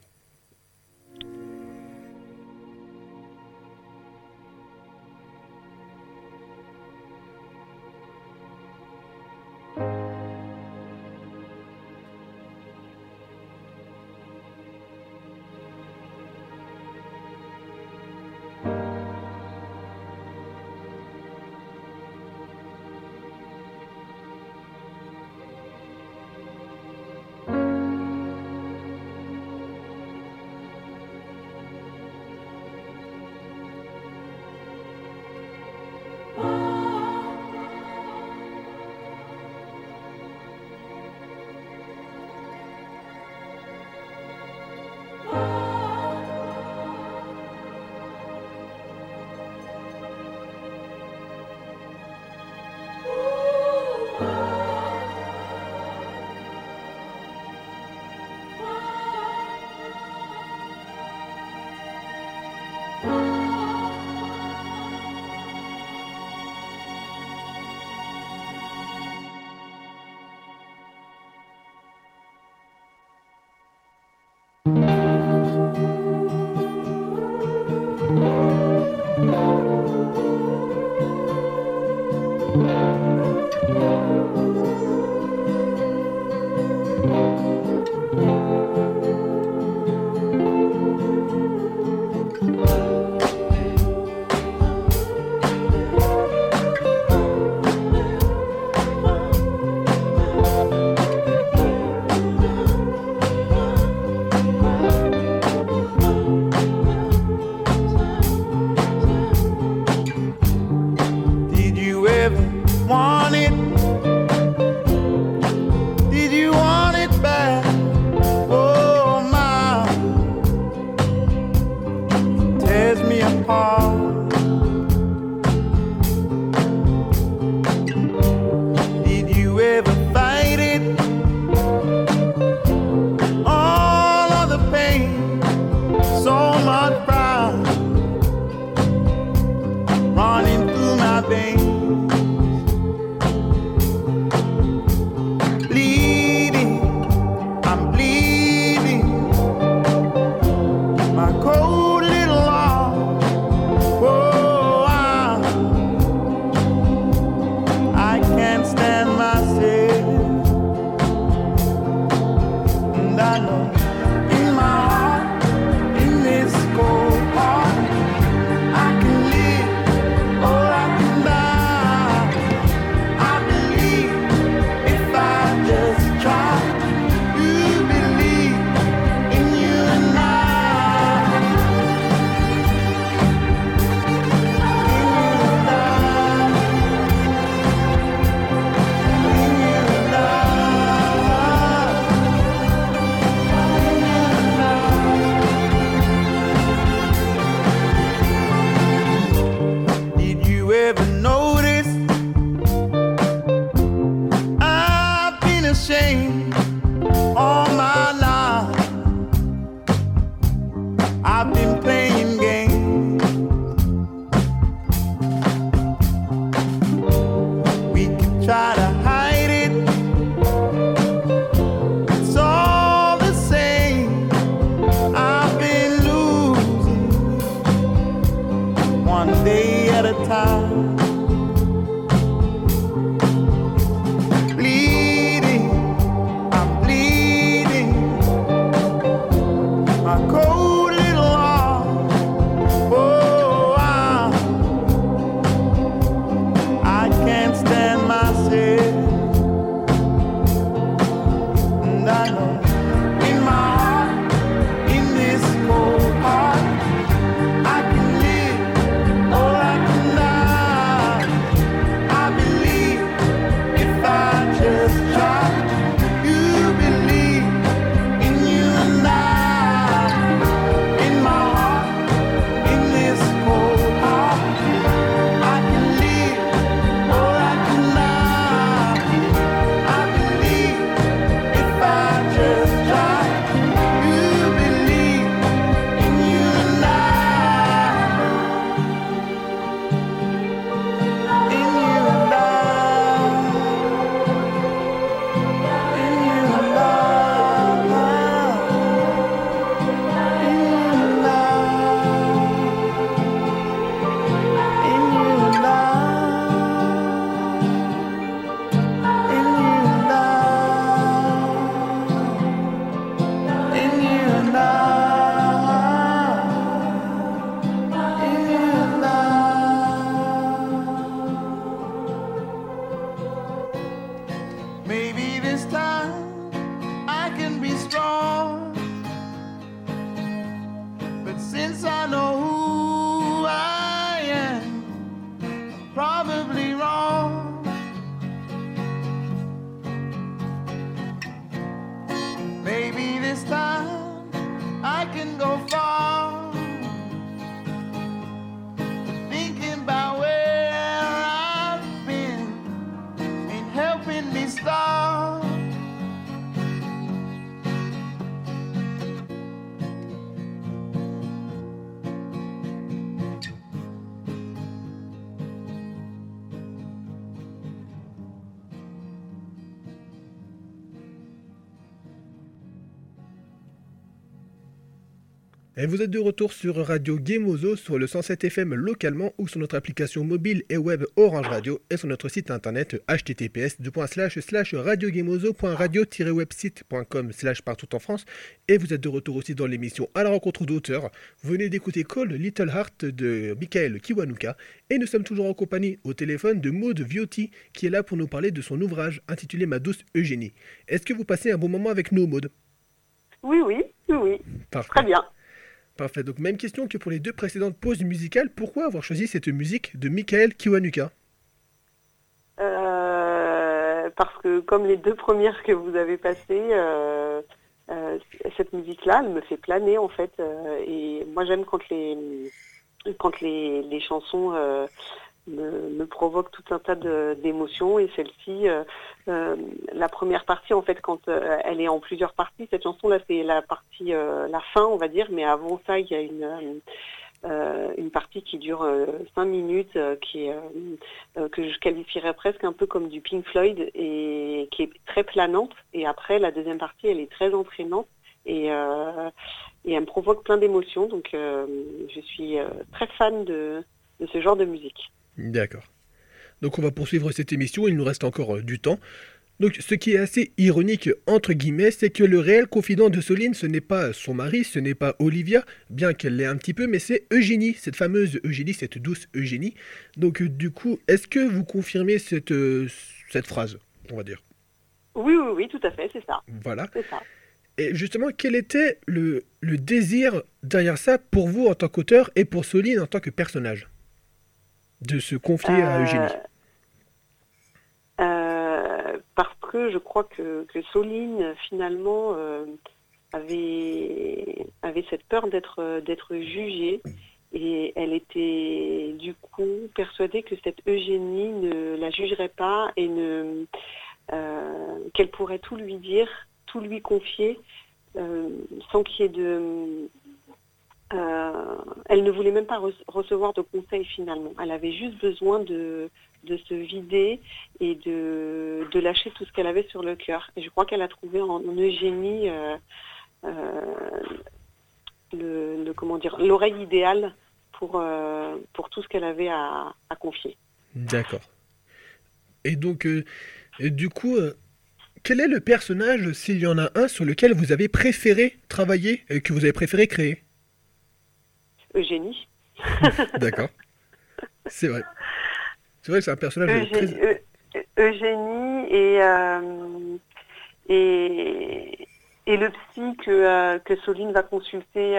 my cold little heart. Oh, I can't stand myself, and I know in my heart, in this cold heart, I can live or I can die. I believe if I just try. You believe in you and I. Did you ever notice I've been ashamed all my life? I've been playing games. We can try to hide it, it's all the same. I've been losing one day at a time. Bleeding, I'm bleeding. My cold little heart. Oh, I can't stand myself, and I know in my heart, in this cold heart, I can live or I can die. I believe if I just try. You believe in you and I. In my heart, in this cold heart, I can live or I can die. I believe if I just try. You believe in you and I. In you and I. In you and I. In you and I. In you and I. In you and I. In you and I. Maybe this time I can be strong, but since I know who I am, I'm probably wrong. Maybe this time I can go far, thinking about where I've been ain't helping me start. Et vous êtes de retour sur Radio Gemozo sur le 107 FM localement ou sur notre application mobile et web Orange Radio et sur notre site internet https://radiogemozo.radio-website.com/partout en France. Et vous êtes de retour aussi dans l'émission À la rencontre d'auteurs. Vous venez d'écouter Call Little Heart de Michael Kiwanuka et nous sommes toujours en compagnie au téléphone de Maud Viotti qui est là pour nous parler de son ouvrage intitulé Ma douce Eugénie. Est-ce que vous passez un bon moment avec nous, Maud? Oui. Parfait. Très bien. Parfait, donc même question que pour les deux précédentes pauses musicales, pourquoi avoir choisi cette musique de Michael Kiwanuka? Parce que comme les deux premières que vous avez passées, cette musique-là, elle me fait planer en fait. Et moi j'aime quand les chansons me provoquent tout un tas d'émotions. Et celle-ci, la première partie en fait, quand elle est en plusieurs parties, cette chanson-là c'est la partie, la fin on va dire, mais avant ça il y a une partie qui dure 5 minutes, que je qualifierais presque un peu comme du Pink Floyd et qui est très planante. Et après, la deuxième partie, elle est très entraînante. Et et elle me provoque plein d'émotions. Donc je suis très fan de ce genre de musique. D'accord. Donc on va poursuivre cette émission, il nous reste encore du temps. Donc ce qui est assez ironique, entre guillemets, c'est que le réel confident de Soline, ce n'est pas son mari, ce n'est pas Olivia, bien qu'elle l'ait un petit peu, mais c'est Eugénie, cette fameuse Eugénie, cette douce Eugénie. Donc du coup, est-ce que vous confirmez cette phrase, on va dire? Oui, tout à fait, c'est ça. Voilà. C'est ça. Et justement, quel était le désir derrière ça pour vous en tant qu'auteur et pour Soline en tant que personnage? De se confier à Eugénie. Parce que je crois que Soline, finalement, avait cette peur d'être jugée. Et elle était, du coup, persuadée que cette Eugénie ne la jugerait pas et qu'elle pourrait tout lui dire, tout lui confier, sans qu'il y ait de... elle ne voulait même pas recevoir de conseils finalement. Elle avait juste besoin de se vider et de lâcher tout ce qu'elle avait sur le cœur. Et je crois qu'elle a trouvé en Eugénie l'oreille idéale pour tout ce qu'elle avait à confier. D'accord. Et donc, du coup, quel est le personnage, s'il y en a un, sur lequel vous avez préféré travailler et que vous avez préféré créer? Eugénie. D'accord. C'est vrai. C'est vrai que c'est un personnage très... Eugénie et le psy que Soline va consulter,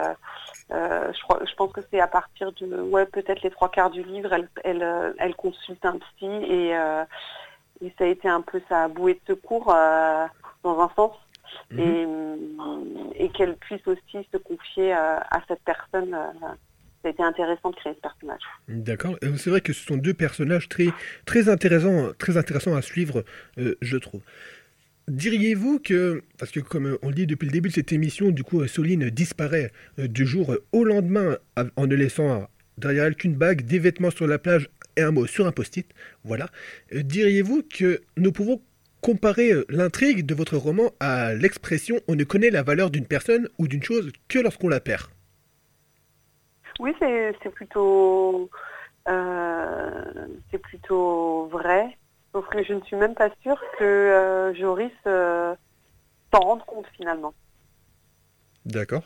je pense que c'est à partir de peut-être les 3/4 du livre, elle consulte un psy et ça a été un peu sa bouée de secours dans un sens. Et qu'elle puisse aussi se confier à cette personne. Ça a été intéressant de créer ce personnage. D'accord. Et c'est vrai que ce sont deux personnages très intéressants à suivre, je trouve. Diriez-vous que, parce que comme on le dit depuis le début de cette émission, du coup Soline disparaît du jour au lendemain en ne laissant derrière elle qu'une bague, des vêtements sur la plage et un mot sur un post-it, voilà. Diriez-vous que nous pouvons comparer l'intrigue de votre roman à l'expression « on ne connaît la valeur d'une personne ou d'une chose que lorsqu'on la perd ». Oui, c'est plutôt vrai. Sauf que je ne suis même pas sûre que Joris s'en rende compte finalement. D'accord.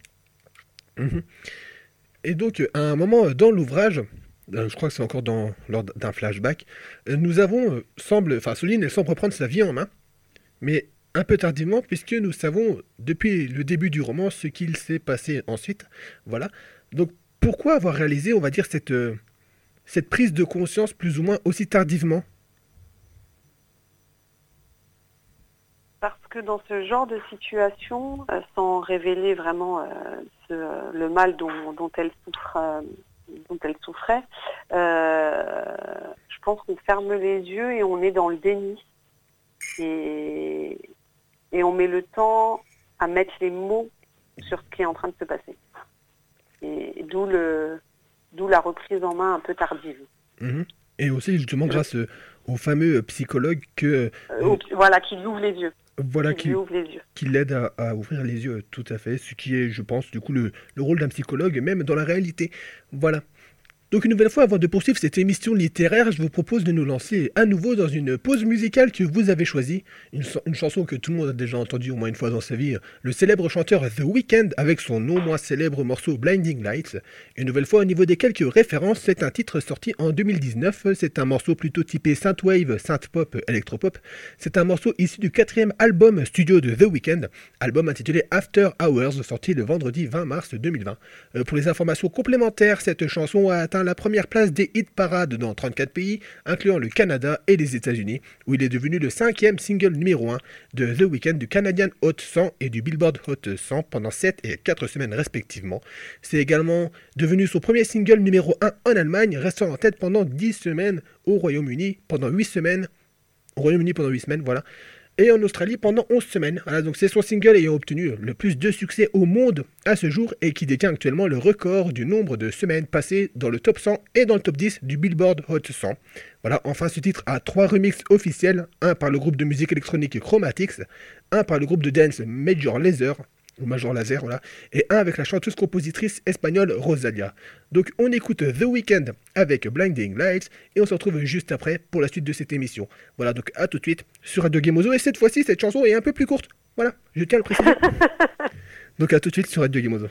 Et donc, à un moment dans l'ouvrage, je crois que c'est encore lors d'un flashback, nous avons, Soline, elle semble prendre sa vie en main, mais un peu tardivement, puisque nous savons depuis le début du roman ce qu'il s'est passé ensuite. Voilà. Donc, pourquoi avoir réalisé, on va dire, cette prise de conscience plus ou moins aussi tardivement? Parce que dans ce genre de situation, sans révéler vraiment le mal dont elle souffrait, je pense qu'on ferme les yeux et on est dans le déni. Et on met le temps à mettre les mots sur ce qui est en train de se passer. Et d'où la reprise en main un peu tardive. Et aussi justement grâce au fameux psychologue qui lui ouvre les yeux. Voilà, qui l'aide à ouvrir les yeux, tout à fait. Ce qui est, je pense, du coup, le rôle d'un psychologue, même dans la réalité. Voilà. Donc une nouvelle fois, avant de poursuivre cette émission littéraire, je vous propose de nous lancer à nouveau dans une pause musicale que vous avez choisie, une chanson que tout le monde a déjà entendue au moins une fois dans sa vie, le célèbre chanteur The Weeknd avec son non moins célèbre morceau Blinding Lights. Une nouvelle fois, au niveau des quelques références, c'est un titre sorti en 2019, c'est un morceau plutôt typé synthwave, synthpop, électropop. C'est un morceau issu du 4e album studio de The Weeknd, album intitulé After Hours, sorti le vendredi 20 mars 2020. Pour les informations complémentaires, cette chanson a atteint la première place des hit parades dans 34 pays, incluant le Canada et les États-Unis, où il est devenu le 5e single numéro 1 de The Weeknd du Canadian Hot 100 et du Billboard Hot 100 pendant 7 et 4 semaines respectivement. C'est également devenu son premier single numéro 1 en Allemagne, restant en tête pendant 10 semaines au Royaume-Uni pendant 8 semaines. Voilà. Et en Australie pendant 11 semaines. Voilà, donc c'est son single ayant obtenu le plus de succès au monde à ce jour et qui détient actuellement le record du nombre de semaines passées dans le top 100 et dans le top 10 du Billboard Hot 100. Voilà, enfin ce titre a 3 remixes officiels, un par le groupe de musique électronique Chromatics, un par le groupe de dance Major Lazer au Major Lazer, voilà, et un avec la chanteuse-compositrice espagnole Rosalia. Donc on écoute The Weeknd avec Blinding Lights, et on se retrouve juste après pour la suite de cette émission. Voilà, donc à tout de suite sur Radio Gemozo, et cette fois-ci, cette chanson est un peu plus courte. Voilà, je tiens à le préciser. Donc à tout de suite sur Radio Gemozo.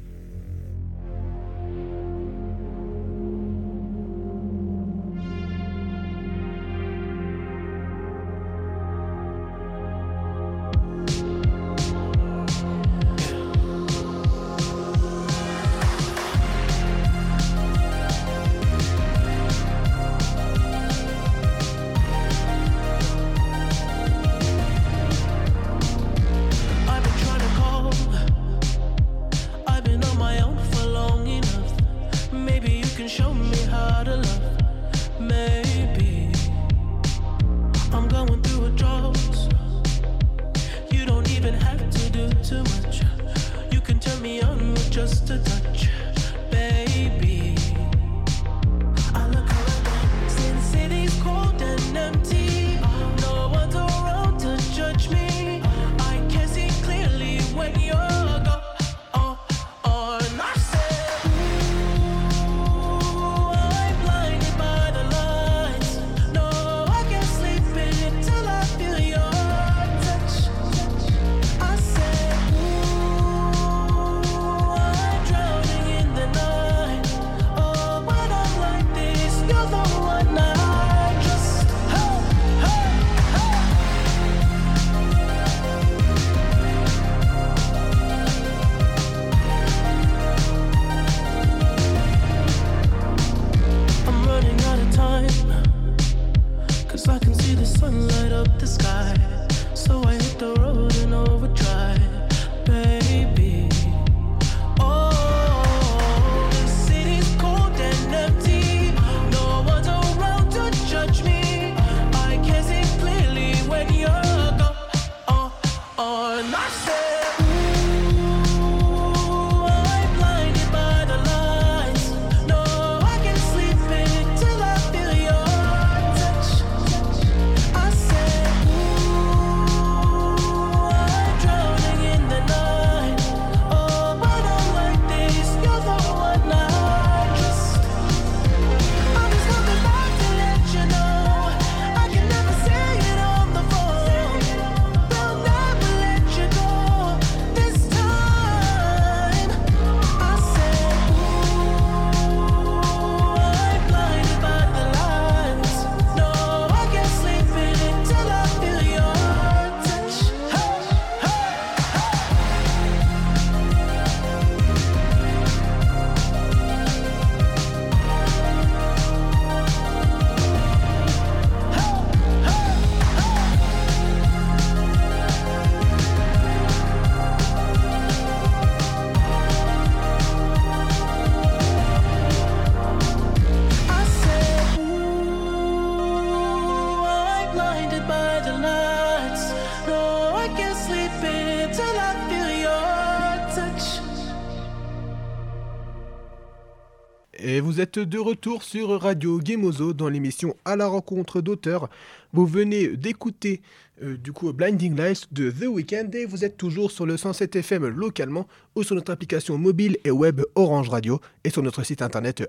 Et vous êtes de retour sur Radio Gemozo dans l'émission À la rencontre d'auteurs. Vous venez d'écouter Blinding Lights de The Weeknd et vous êtes toujours sur le 107 FM localement ou sur notre application mobile et web Orange Radio et sur notre site internet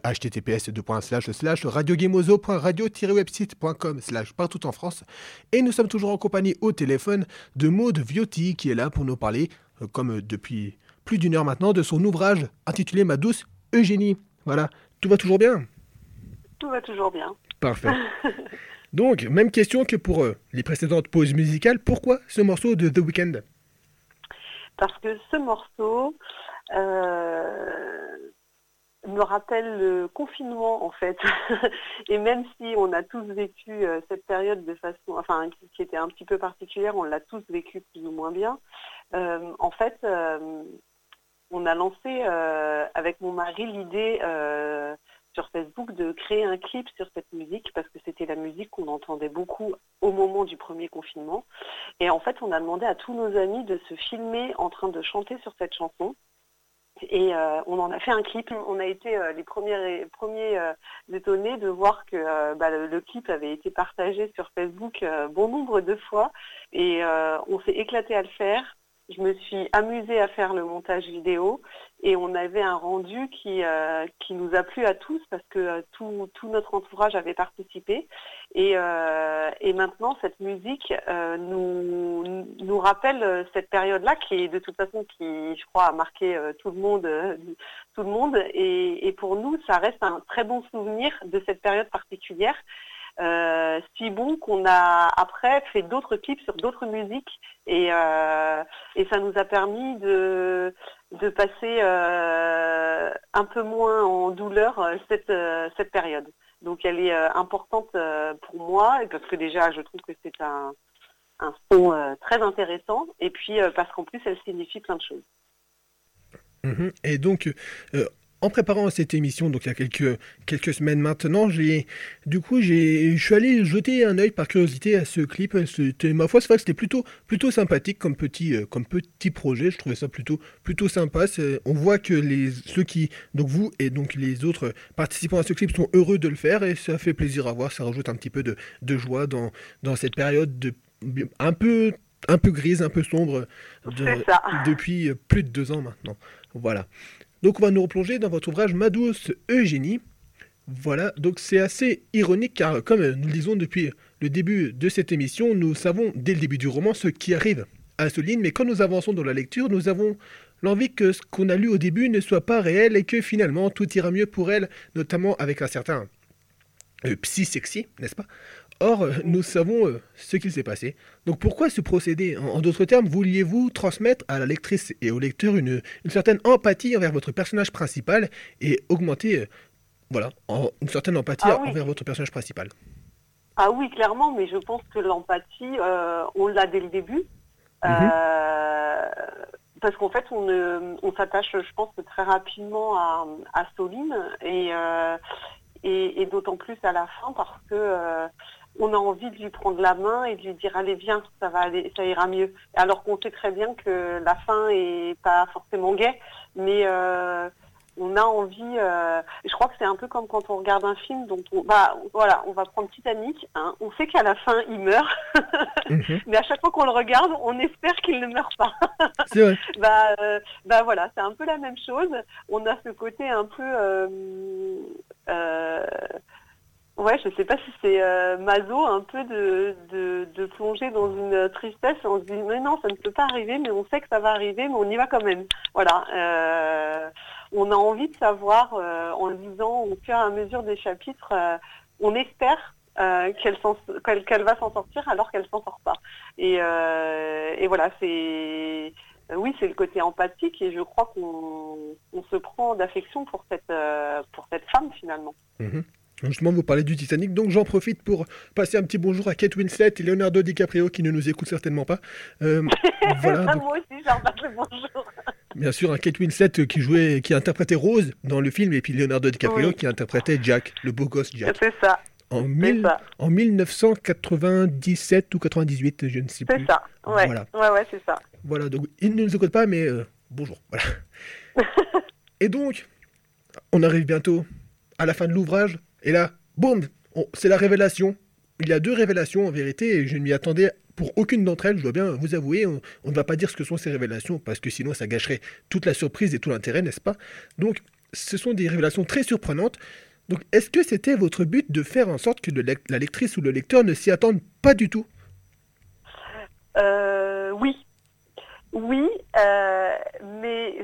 https://radiogemozo.radio-website.com/ partout en France. Et nous sommes toujours en compagnie au téléphone de Maud Viotti qui est là pour nous parler, comme depuis plus d'une heure maintenant, de son ouvrage intitulé Ma douce Eugénie. Voilà, tout va toujours bien? Tout va toujours bien. Parfait. Donc, même question que pour les précédentes pauses musicales, pourquoi ce morceau de The Weeknd? Parce que ce morceau me rappelle le confinement en fait. Et même si on a tous vécu cette période de façon, qui était un petit peu particulière, on l'a tous vécu plus ou moins bien. En fait, on a lancé avec mon mari l'idée sur Facebook de créer un clip sur cette musique parce que c'était la musique qu'on entendait beaucoup au moment du premier confinement. Et en fait, on a demandé à tous nos amis de se filmer en train de chanter sur cette chanson. Et on en a fait un clip. On a été les premiers étonnés de voir que le clip avait été partagé sur Facebook bon nombre de fois. Et on s'est éclaté à le faire. je me suis amusée à faire le montage vidéo et on avait un rendu qui nous a plu à tous parce que tout notre entourage avait participé et maintenant cette musique nous rappelle cette période-là qui est de toute façon qui je crois a marqué tout le monde et pour nous ça reste un très bon souvenir de cette période particulière. Si bon qu'on a après fait d'autres clips sur d'autres musiques et ça nous a permis de passer un peu moins en douleur cette période. Donc elle est importante pour moi parce que déjà je trouve que c'est un son très intéressant et puis parce qu'en plus elle signifie plein de choses. Et donc, en préparant cette émission, donc il y a quelques semaines maintenant, je suis allé jeter un œil par curiosité à ce clip. Ma foi, c'est vrai que c'était plutôt sympathique comme petit projet. Je trouvais ça plutôt sympa. On voit que donc vous et donc les autres participants à ce clip sont heureux de le faire et ça fait plaisir à voir. Ça rajoute un petit peu de joie dans cette période un peu grise, un peu sombre depuis plus de 2 ans maintenant. Voilà. Donc on va nous replonger dans votre ouvrage Ma douce Eugénie. Voilà, donc c'est assez ironique car comme nous le disons depuis le début de cette émission, nous savons dès le début du roman ce qui arrive à Soline, mais quand nous avançons dans la lecture, nous avons l'envie que ce qu'on a lu au début ne soit pas réel et que finalement tout ira mieux pour elle, notamment avec un certain psy sexy, n'est-ce pas ? Or, nous savons ce qu'il s'est passé. Donc pourquoi ce procédé ? En d'autres termes, vouliez-vous transmettre à la lectrice et au lecteur une certaine empathie envers votre personnage principal et augmenter une certaine empathie envers votre personnage principal ? Ah oui, clairement, mais je pense que l'empathie, on l'a dès le début. Parce qu'en fait, on s'attache, je pense, très rapidement à Soline et d'autant plus à la fin parce que on a envie de lui prendre la main et de lui dire allez viens, ça ira mieux. Alors qu'on sait très bien que la fin est pas forcément gaie, mais on a envie. Je crois que c'est un peu comme quand on regarde un film dont on va prendre Titanic. Hein, on sait qu'à la fin il meurt, mais à chaque fois qu'on le regarde, on espère qu'il ne meurt pas. C'est vrai. Voilà, c'est un peu la même chose. On a ce côté un peu. Ouais, je sais pas si c'est maso un peu de plonger dans une tristesse et on se dit mais non, ça ne peut pas arriver, mais on sait que ça va arriver, mais on y va quand même. Voilà. On a envie de savoir en lisant au fur et à mesure des chapitres, on espère qu'elle va s'en sortir alors qu'elle s'en sort pas. Et voilà, c'est le côté empathique et je crois qu'on se prend d'affection pour cette femme finalement. Justement, vous parlez du Titanic, donc j'en profite pour passer un petit bonjour à Kate Winslet et Leonardo DiCaprio qui ne nous écoutent certainement pas. Voilà, donc, moi aussi, j'en passe le bonjour. Bien sûr, Kate Winslet qui interprétait Rose dans le film et puis Leonardo DiCaprio qui interprétait Jack, le beau gosse Jack. C'est ça. En 1997 ou 98, je ne sais plus. C'est ça, ouais. Voilà. Ouais, c'est ça. Voilà, donc ils ne nous écoutent pas, mais bonjour. Voilà. Et donc, on arrive bientôt à la fin de l'ouvrage. Et là, boum, c'est la révélation. Il y a 2 révélations en vérité, et je ne m'y attendais pour aucune d'entre elles, je dois bien vous avouer. On ne va pas dire ce que sont ces révélations, parce que sinon ça gâcherait toute la surprise et tout l'intérêt, n'est-ce pas ? Donc, ce sont des révélations très surprenantes. Donc, est-ce que c'était votre but de faire en sorte que la lectrice ou le lecteur ne s'y attende pas du tout ? Oui. Oui, mais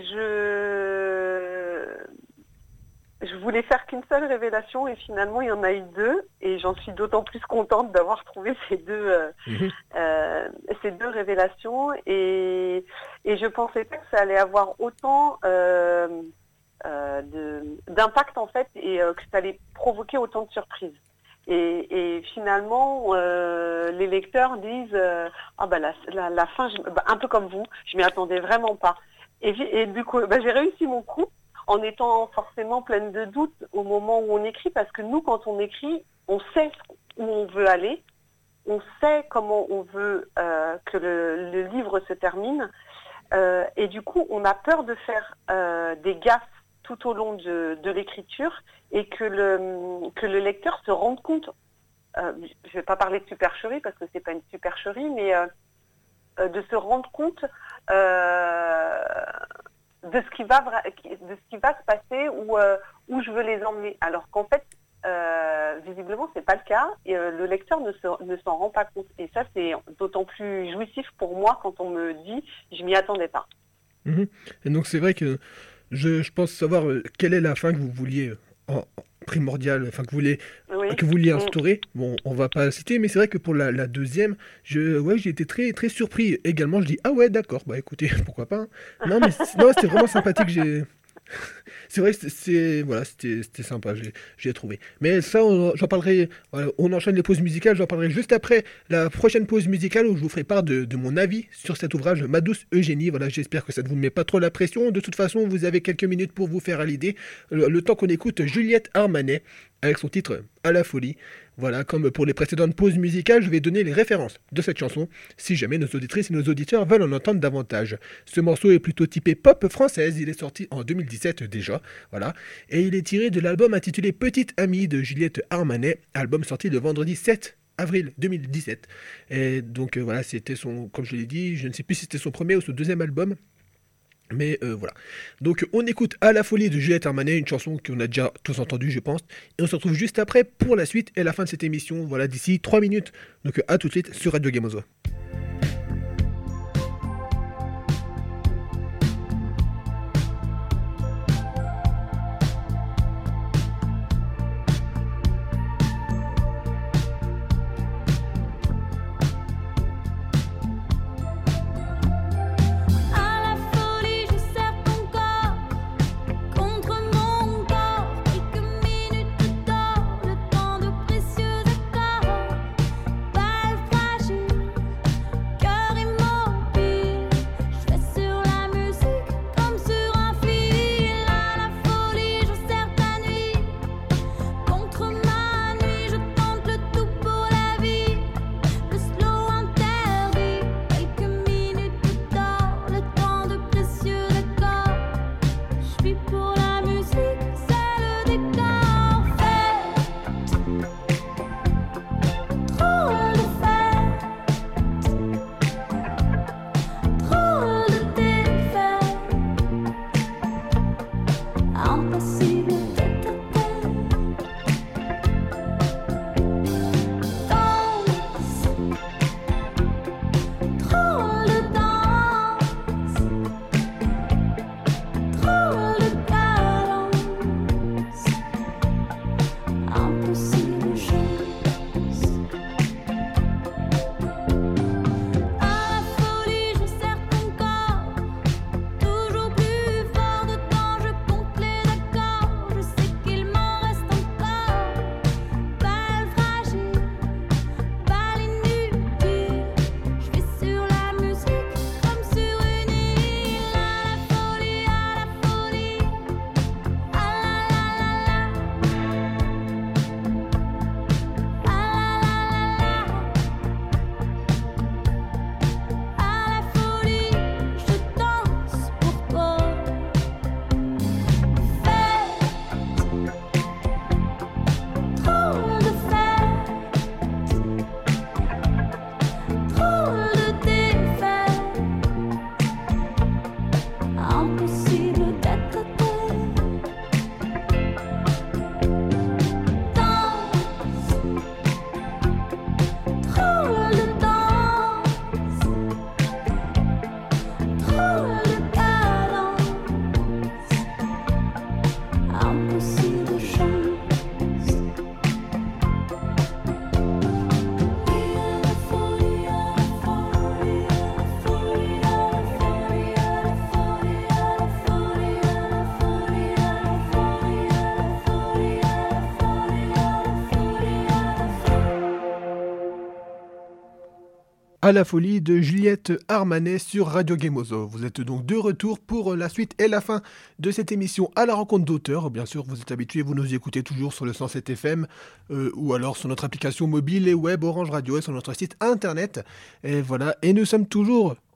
je voulais faire qu'une seule révélation et finalement il y en a eu 2 et j'en suis d'autant plus contente d'avoir trouvé ces deux révélations et je pensais pas que ça allait avoir autant d'impact en fait et que ça allait provoquer autant de surprises. Et finalement, les lecteurs disent la fin, un peu comme vous, je m'y attendais vraiment pas. Et du coup, j'ai réussi mon coup en étant forcément pleine de doutes au moment où on écrit, parce que nous, quand on écrit, on sait où on veut aller, on sait comment on veut que le livre se termine, et du coup, on a peur de faire des gaffes tout au long de l'écriture et que le lecteur se rende compte, je ne vais pas parler de supercherie parce que c'est pas une supercherie, mais de se rendre compte de ce qui va se passer ou où je veux les emmener. Alors qu'en fait, visiblement, c'est pas le cas. Et, le lecteur ne s'en rend pas compte. Et ça, c'est d'autant plus jouissif pour moi quand on me dit « je m'y attendais pas ». Mhm. Et donc c'est vrai que je pense savoir quelle est la fin que vous vouliez primordiale, enfin que vous vouliez instaurer. Bon, on va pas citer, mais c'est vrai que pour la deuxième, j'ai été très très surpris. Également, je dis ah ouais d'accord, bah écoutez, pourquoi pas. Hein. Non mais non, c'était vraiment sympathique. C'est vrai que c'était sympa, j'ai trouvé. Mais ça, j'en parlerai, voilà, on enchaîne les pauses musicales, j'en parlerai juste après la prochaine pause musicale où je vous ferai part de mon avis sur cet ouvrage, Ma douce Eugénie. Voilà, j'espère que ça ne vous met pas trop la pression. De toute façon, vous avez quelques minutes pour vous faire à l'idée. Le temps qu'on écoute Juliette Armanet avec son titre À la folie. Voilà, comme pour les précédentes pauses musicales, je vais donner les références de cette chanson, si jamais nos auditrices et nos auditeurs veulent en entendre davantage. Ce morceau est plutôt typé pop française, il est sorti en 2017 déjà, voilà, et il est tiré de l'album intitulé Petite Amie de Juliette Armanet, album sorti le vendredi 7 avril 2017. Et donc voilà, c'était comme je l'ai dit, je ne sais plus si c'était son premier ou son deuxième album, mais voilà. Donc on écoute À la folie de Juliette Armanet, une chanson qu'on a déjà tous entendue je pense. Et on se retrouve juste après pour la suite et la fin de cette émission. Voilà, d'ici 3 minutes. Donc à tout de suite sur Radio Gamozo. À la folie de Juliette Armanet sur Radio Gamozo. Vous êtes donc de retour pour la suite et la fin de cette émission à la rencontre d'auteurs. Bien sûr, vous êtes habitués, vous nous écoutez toujours sur le 107 FM ou alors sur notre application mobile et web Orange Radio et sur notre site internet. Et voilà, et nous sommes toujours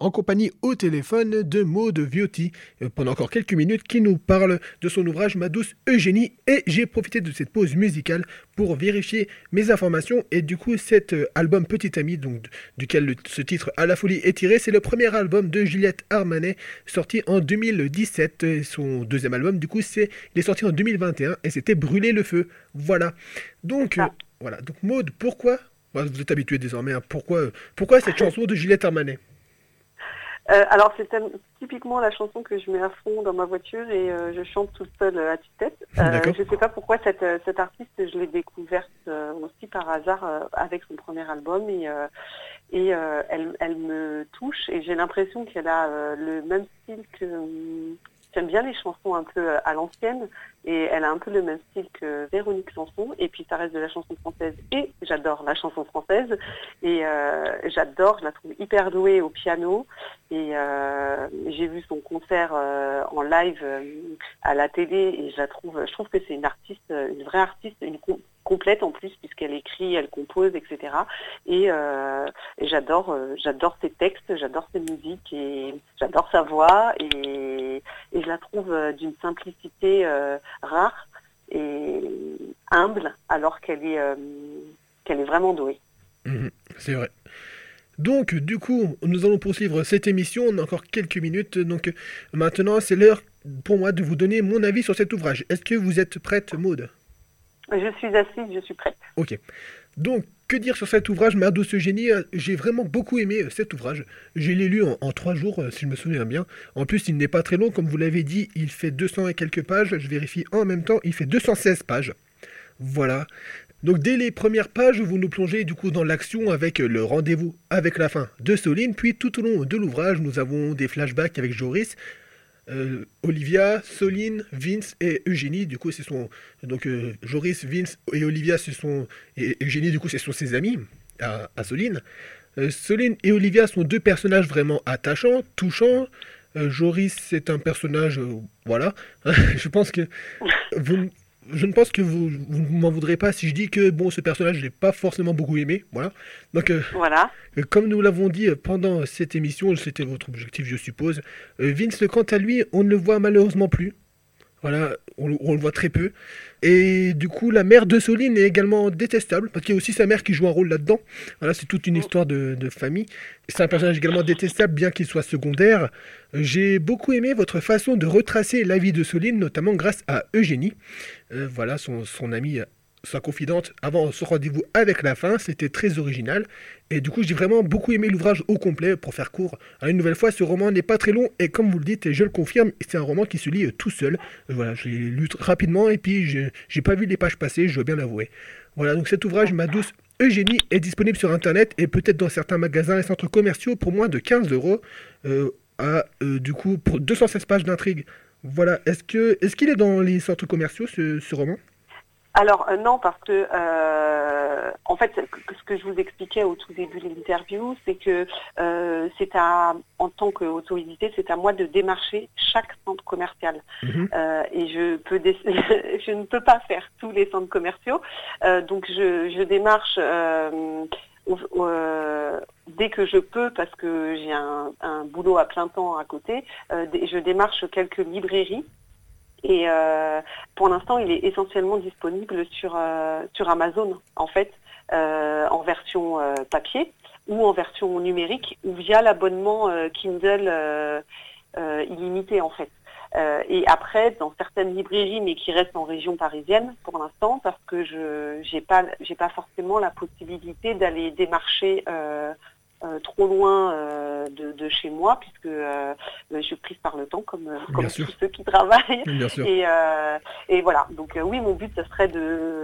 en compagnie au téléphone de Maud Viotti, pendant encore quelques minutes, qui nous parle de son ouvrage Ma douce Eugénie. Et j'ai profité de cette pause musicale pour vérifier mes informations. Et du coup, cet album Petit Ami, donc, duquel ce titre À la folie est tiré, c'est le premier album de Juliette Armanet, sorti en 2017. Et son deuxième album, du coup, il est sorti en 2021 et c'était Brûler le feu. Voilà. Donc, voilà. Donc Maud, pourquoi, vous êtes habitué désormais, hein, pourquoi cette chanson de Juliette Armanet? Alors c'est typiquement la chanson que je mets à fond dans ma voiture et je chante toute seule à tue-tête. Je ne sais pas pourquoi cette artiste, je l'ai découverte aussi par hasard avec son premier album et elle me touche et j'ai l'impression qu'elle a le même style que... J'aime bien les chansons un peu à l'ancienne et elle a un peu le même style que Véronique Sanson et puis ça reste de la chanson française et j'adore la chanson française et je la trouve hyper douée au piano et j'ai vu son concert en live à la télé et je trouve que c'est une vraie artiste, complète en plus puisqu'elle écrit, elle compose, etc. Et j'adore ses textes, j'adore ses musiques et j'adore sa voix et je la trouve d'une simplicité rare et humble alors qu'elle est vraiment douée. C'est vrai. Donc, du coup, nous allons poursuivre cette émission. On a encore quelques minutes. Donc, maintenant, c'est l'heure pour moi de vous donner mon avis sur cet ouvrage. Est-ce que vous êtes prête, Maud ? Je suis assise, je suis prête. Ok. Donc, que dire sur cet ouvrage, Ma douce Eugénie? J'ai vraiment beaucoup aimé cet ouvrage. Je l'ai lu en 3 jours, si je me souviens bien. En plus, il n'est pas très long, comme vous l'avez dit. Il fait 200 et quelques pages. Je vérifie en même temps. Il fait 216 pages. Voilà. Donc, dès les premières pages, vous nous plongez du coup dans l'action avec le rendez-vous avec la fin de Soline. Puis, tout au long de l'ouvrage, nous avons des flashbacks avec Joris. Olivia, Soline, Vince et Eugénie, du coup ce sont donc Joris, Vince et Olivia et Eugénie, du coup ce sont ses amis à Soline. Soline et Olivia sont 2 personnages vraiment attachants, touchants. Joris c'est un personnage voilà. Je ne pense que vous m'en voudrez pas si je dis que ce personnage je l'ai pas forcément beaucoup aimé, voilà. Donc voilà. Comme nous l'avons dit pendant cette émission, c'était votre objectif je suppose. Vince quant à lui, on ne le voit malheureusement plus. Voilà, on le voit très peu. Et du coup, la mère de Soline est également détestable, parce qu'il y a aussi sa mère qui joue un rôle là-dedans. Voilà, c'est toute une histoire de famille. C'est un personnage également détestable, bien qu'il soit secondaire. J'ai beaucoup aimé votre façon de retracer la vie de Soline, notamment grâce à Eugénie. Voilà, son amie, sa confidente, avant son rendez-vous avec la fin. C'était très original. Et du coup, j'ai vraiment beaucoup aimé l'ouvrage au complet, pour faire court. Une nouvelle fois, ce roman n'est pas très long, et comme vous le dites, et je le confirme, c'est un roman qui se lit tout seul. Voilà, je l'ai lu rapidement, et puis j'ai pas vu les pages passer, je dois bien l'avouer. Voilà, donc cet ouvrage, Ma douce Eugénie, est disponible sur Internet, et peut-être dans certains magasins et centres commerciaux pour moins de 15 €, du coup, pour 216 pages d'intrigue. Voilà, est-ce qu'il est dans les centres commerciaux, ce roman ? Alors non, parce que en fait, ce que je vous expliquais au tout début de l'interview, c'est que en tant qu'auto-édité, c'est à moi de démarcher chaque centre commercial. Et je ne peux pas faire tous les centres commerciaux, donc je démarche dès que je peux, parce que j'ai un boulot à plein temps à côté, je démarche quelques librairies. Et pour l'instant, il est essentiellement disponible sur Amazon, en fait, en version papier ou en version numérique ou via l'abonnement Kindle illimité, en fait. Et après, dans certaines librairies, mais qui restent en région parisienne pour l'instant, parce que j'ai pas forcément la possibilité d'aller démarcher trop loin de chez moi, puisque je suis prise par le temps, comme tous ceux qui travaillent. Bien sûr. Et voilà. Donc oui, mon but, ce serait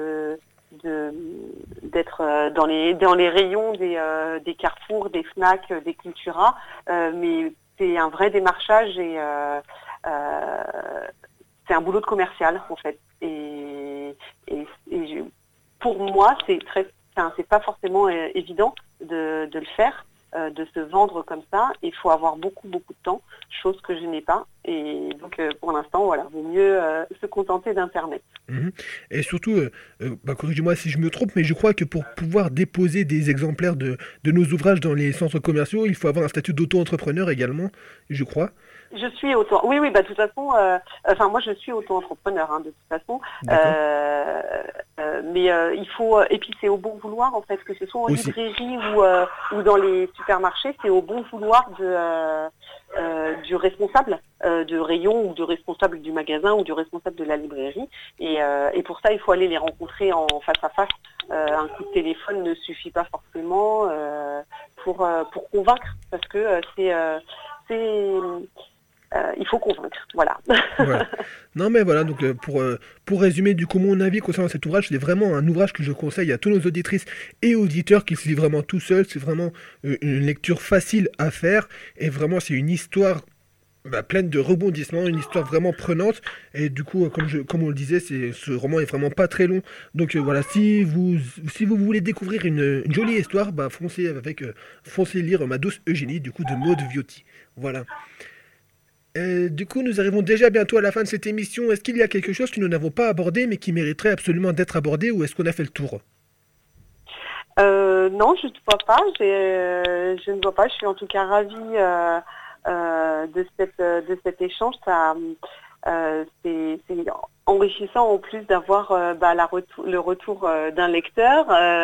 d'être dans les rayons des Carrefour, des Fnac, des Cultura, mais c'est un vrai démarchage et c'est un boulot de commercial, en fait. Et pour moi, c'est pas forcément évident de le faire, de se vendre comme ça. Il faut avoir beaucoup, beaucoup de temps, chose que je n'ai pas. Et donc, pour l'instant, voilà, vaut mieux se contenter d'Internet. Mhm. Et surtout, corrigez-moi si je me trompe, mais je crois que pour pouvoir déposer des exemplaires de nos ouvrages dans les centres commerciaux, il faut avoir un statut d'auto-entrepreneur également, je crois. Je suis auto. Oui, oui, bah de toute façon, moi je suis auto-entrepreneur, de toute façon. D'accord. Mais il faut, et puis c'est au bon vouloir en fait, que ce soit en Aussi. librairie ou dans les supermarchés, c'est au bon vouloir du responsable de rayon ou du responsable du magasin ou du responsable de la librairie. Et pour ça, il faut aller les rencontrer en face à face. Un coup de téléphone ne suffit pas forcément pour convaincre, parce que il faut convaincre, voilà. Voilà. Non mais voilà, donc pour résumer du coup mon avis concernant cet ouvrage, c'est vraiment un ouvrage que je conseille à tous nos auditrices et auditeurs qui se lit vraiment tout seul, c'est vraiment une lecture facile à faire, et vraiment c'est une histoire pleine de rebondissements, une histoire vraiment prenante, et du coup comme on le disait, ce roman est vraiment pas très long, donc voilà, si vous voulez découvrir une jolie histoire, foncez lire Ma douce Eugénie du coup de Maud Viotti, voilà. Du coup, nous arrivons déjà bientôt à la fin de cette émission. Est-ce qu'il y a quelque chose que nous n'avons pas abordé mais qui mériterait absolument d'être abordé, ou est-ce qu'on a fait le tour? Non, je ne vois pas. Je ne vois pas. Je suis en tout cas ravie de cet échange. C'est enrichissant en plus d'avoir le retour d'un lecteur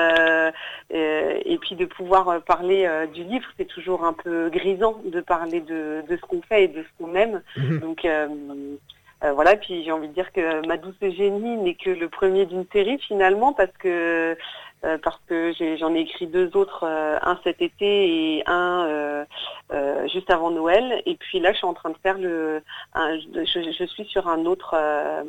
et puis de pouvoir parler du livre. C'est toujours un peu grisant de parler de ce qu'on fait et de ce qu'on aime. Mhm. Donc voilà, puis j'ai envie de dire que Ma douce Eugénie n'est que le premier d'une série finalement, parce que j'en ai écrit 2 autres, un cet été et un juste avant Noël. Et puis là, je suis en train de faire je suis sur un autre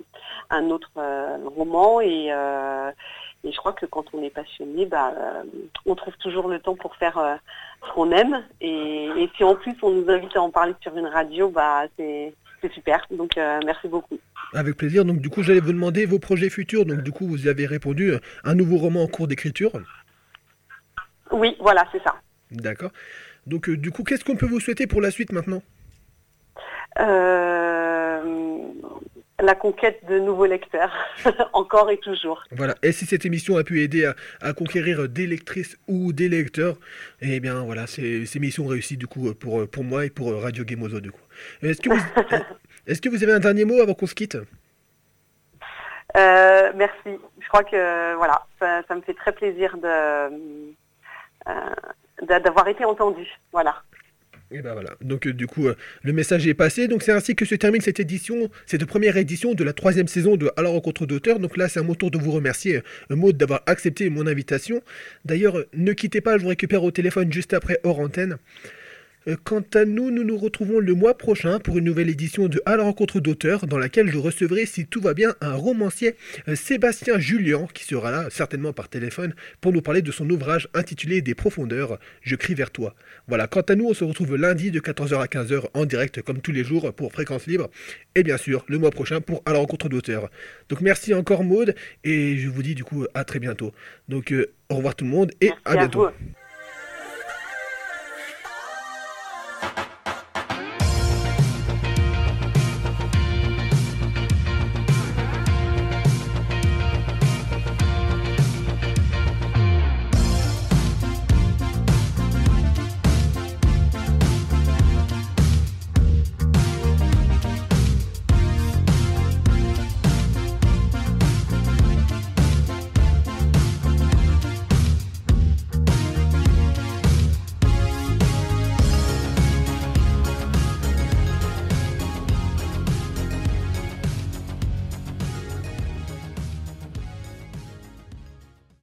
roman, et je crois que quand on est passionné, on trouve toujours le temps pour faire ce qu'on aime. Et si en plus on nous invite à en parler sur une radio, c'est super. Donc merci beaucoup. Avec plaisir. Donc du coup, j'allais vous demander vos projets futurs. Donc du coup, vous y avez répondu, un nouveau roman en cours d'écriture. Oui, voilà, c'est ça. D'accord. Donc du coup, qu'est-ce qu'on peut vous souhaiter pour la suite maintenant? La conquête de nouveaux lecteurs, encore et toujours. Voilà. Et si cette émission a pu aider à conquérir des lectrices ou des lecteurs, eh bien voilà, c'est mission réussie du coup pour moi et pour Radio Gemozo du coup. Est-ce que vous, est-ce que vous avez un dernier mot avant qu'on se quitte? Merci. Je crois que voilà, ça me fait très plaisir d'avoir été entendu. Voilà. Et ben voilà, donc du coup le message est passé, donc c'est ainsi que se termine cette première édition de la 3e saison de À la rencontre d'auteurs. Donc là c'est à mon tour de vous remercier, Maud, d'avoir accepté mon invitation. D'ailleurs, ne quittez pas, je vous récupère au téléphone juste après hors antenne. Quant à nous, nous nous retrouvons le mois prochain pour une nouvelle édition de À la rencontre d'auteurs, dans laquelle je recevrai, si tout va bien, un romancier, Sébastien Julien, qui sera là, certainement par téléphone, pour nous parler de son ouvrage intitulé Des profondeurs, je crie vers toi. Voilà, quant à nous, on se retrouve lundi de 14h à 15h en direct, comme tous les jours, pour Fréquence Libre, et bien sûr, le mois prochain pour À la rencontre d'auteurs. Donc merci encore Maud, et je vous dis du coup à très bientôt. Donc au revoir tout le monde, et Merci à bientôt. à vous.